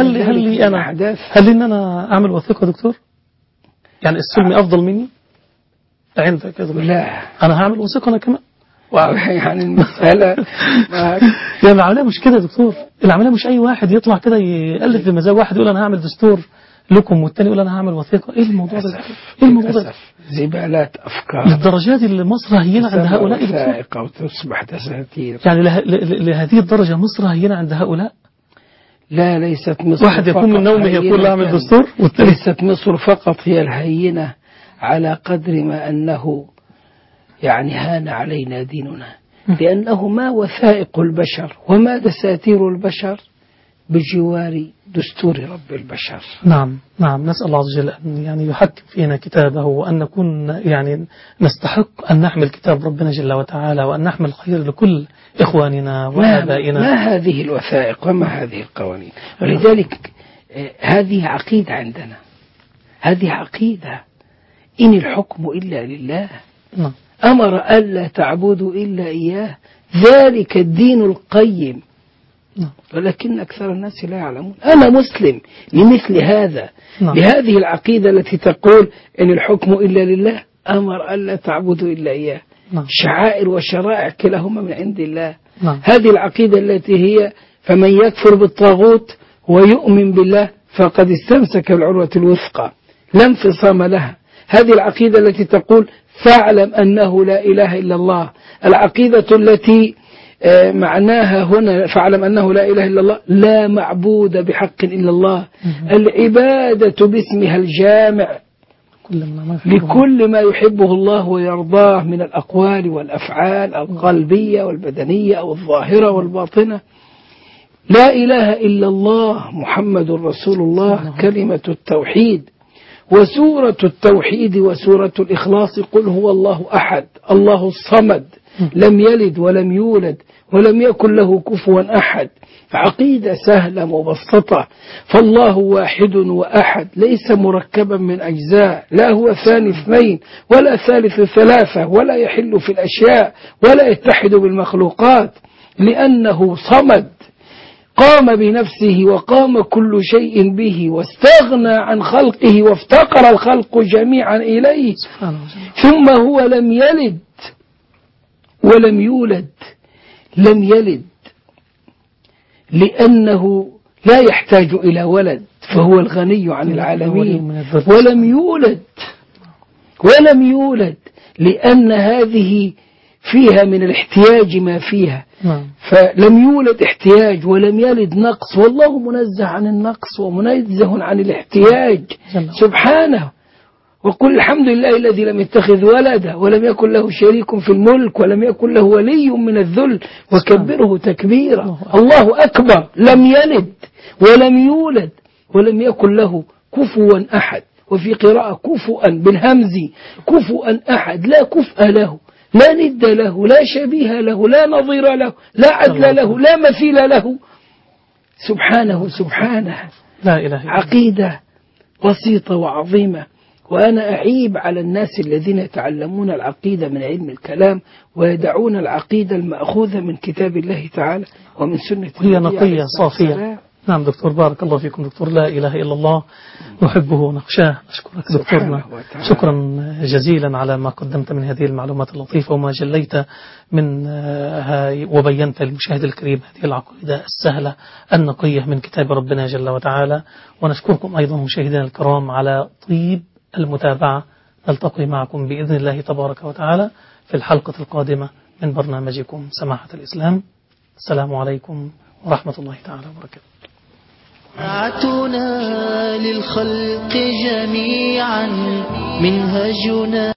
هل أنا أعمل وثيقة دكتور؟ يعني السلمي أفضل مني عندك كذا؟ لا أنا هعمل وثيقة أنا كمان. يعني المسألة يعني العملية مش كده يا دكتور، العملية مش أي واحد يطلع كده يألف بمزاج، واحد يقول أنا هعمل دستور لكم والتاني يقول أنا هعمل وثيقة. إيه الموضوع ده؟ إيه الموضوع ده؟ زبالات أفكار للدرجات اللي مصر هينة عند هؤلاء وثائق وتصبح دساتير. يعني لهذه الدرجة مصر هينة عند هؤلاء؟ لا، ليست مصر واحد يكون من نومه يقول لا أعمل دستور، ليست مصر فقط هي الهينة، على قدر ما أنه يعني هان علينا ديننا، لأنه ما وثائق البشر وما دساتير البشر بجوار دستور رب البشر. نعم نعم، نسأل الله عز وجل أن يعني يحكم فينا كتابه، وأن نكون يعني نستحق أن نحمل كتاب ربنا جل وتعالى، وأن نحمل خير لكل إخواننا وآبائنا. ما هذه الوثائق وما هذه القوانين؟ ولذلك هذه عقيدة عندنا، هذه عقيدة، إن الحكم إلا لله. نعم. أمر ألا تعبدوا إلا إياه، ذلك الدين القيم. ولكن أكثر الناس لا يعلمون. أنا مسلم لمثل هذا، لهذه العقيدة التي تقول إن الحكم إلا لله، أمر ألا تعبدوا إلا إياه. شعائر وشرائع كلاهما من عند الله. هذه العقيدة التي هي فمن يكفر بالطاغوت ويؤمن بالله فقد استمسك بالعروة الوثقى لا انفصام لها. هذه العقيدة التي تقول فاعلم أنه لا إله إلا الله. العقيدة التي معناها هنا فاعلم أنه لا إله إلا الله، لا معبود بحق إلا الله. العبادة باسمها الجامع لكل ما يحبه الله ويرضاه من الأقوال والأفعال القلبية والبدنية أو الظاهرة والباطنة. لا إله إلا الله محمد رسول الله، كلمة التوحيد. وسورة التوحيد وسورة الإخلاص قل هو الله أحد الله الصمد لم يلد ولم يولد ولم يكن له كفوا أحد. عقيدة سهلة مبسطة، فالله واحد وأحد ليس مركبا من أجزاء، لا هو ثاني اثنين ولا ثالث ثلاثة، ولا يحل في الأشياء ولا يتحد بالمخلوقات، لأنه صمد قام بنفسه وقام كل شيء به واستغنى عن خلقه وافتقر الخلق جميعا إليه. ثم هو لم يلد ولم يولد، لم يلد لأنه لا يحتاج إلى ولد فهو الغني عن العالمين، ولم يولد لأن هذه فيها من الاحتياج ما فيها، فلم يولد احتياج ولم يلد نقص، والله منزه عن النقص ومنزه عن الاحتياج سبحانه. وقل الحمد لله الذي لم يتخذ ولدا ولم يكن له شريك في الملك ولم يكن له ولي من الذل وكبره تكبيرا. الله أكبر، لم يلد ولم يولد ولم يكن له كفوا أحد. وفي قراءة كفوا بالهمز، كفوا أحد، لا كفء له، لا ند له، لا شبيه له، لا نظير له، لا عدل له، لا مثيل له. سبحانه سبحانه. لا إله إلا الله. عقيدة بسيطة وعظيمة. وأنا أعيب على الناس الذين يتعلمون العقيدة من علم الكلام ويدعون العقيدة المأخوذة من كتاب الله تعالى ومن سنة هي النبي عليه نقية الصلاة صافية. والسلام. نعم دكتور، بارك الله فيكم دكتور. لا إله إلا الله نحبه ونخشاه. أشكرك دكتورنا، سبحانه وتعالى. شكرا جزيلا على ما قدمت من هذه المعلومات اللطيفة وما جليت من وبينت للمشاهد الكريم هذه العقيدة السهلة النقية من كتاب ربنا جل وتعالى. ونشكركم أيضا مشاهدينا الكرام على طيب المتابعة. نلتقي معكم بإذن الله تبارك وتعالى في الحلقة القادمة من برنامجكم سماحة الإسلام. السلام عليكم ورحمة الله تعالى وبركاته. شريعتنا للخلق جميعا منهجنا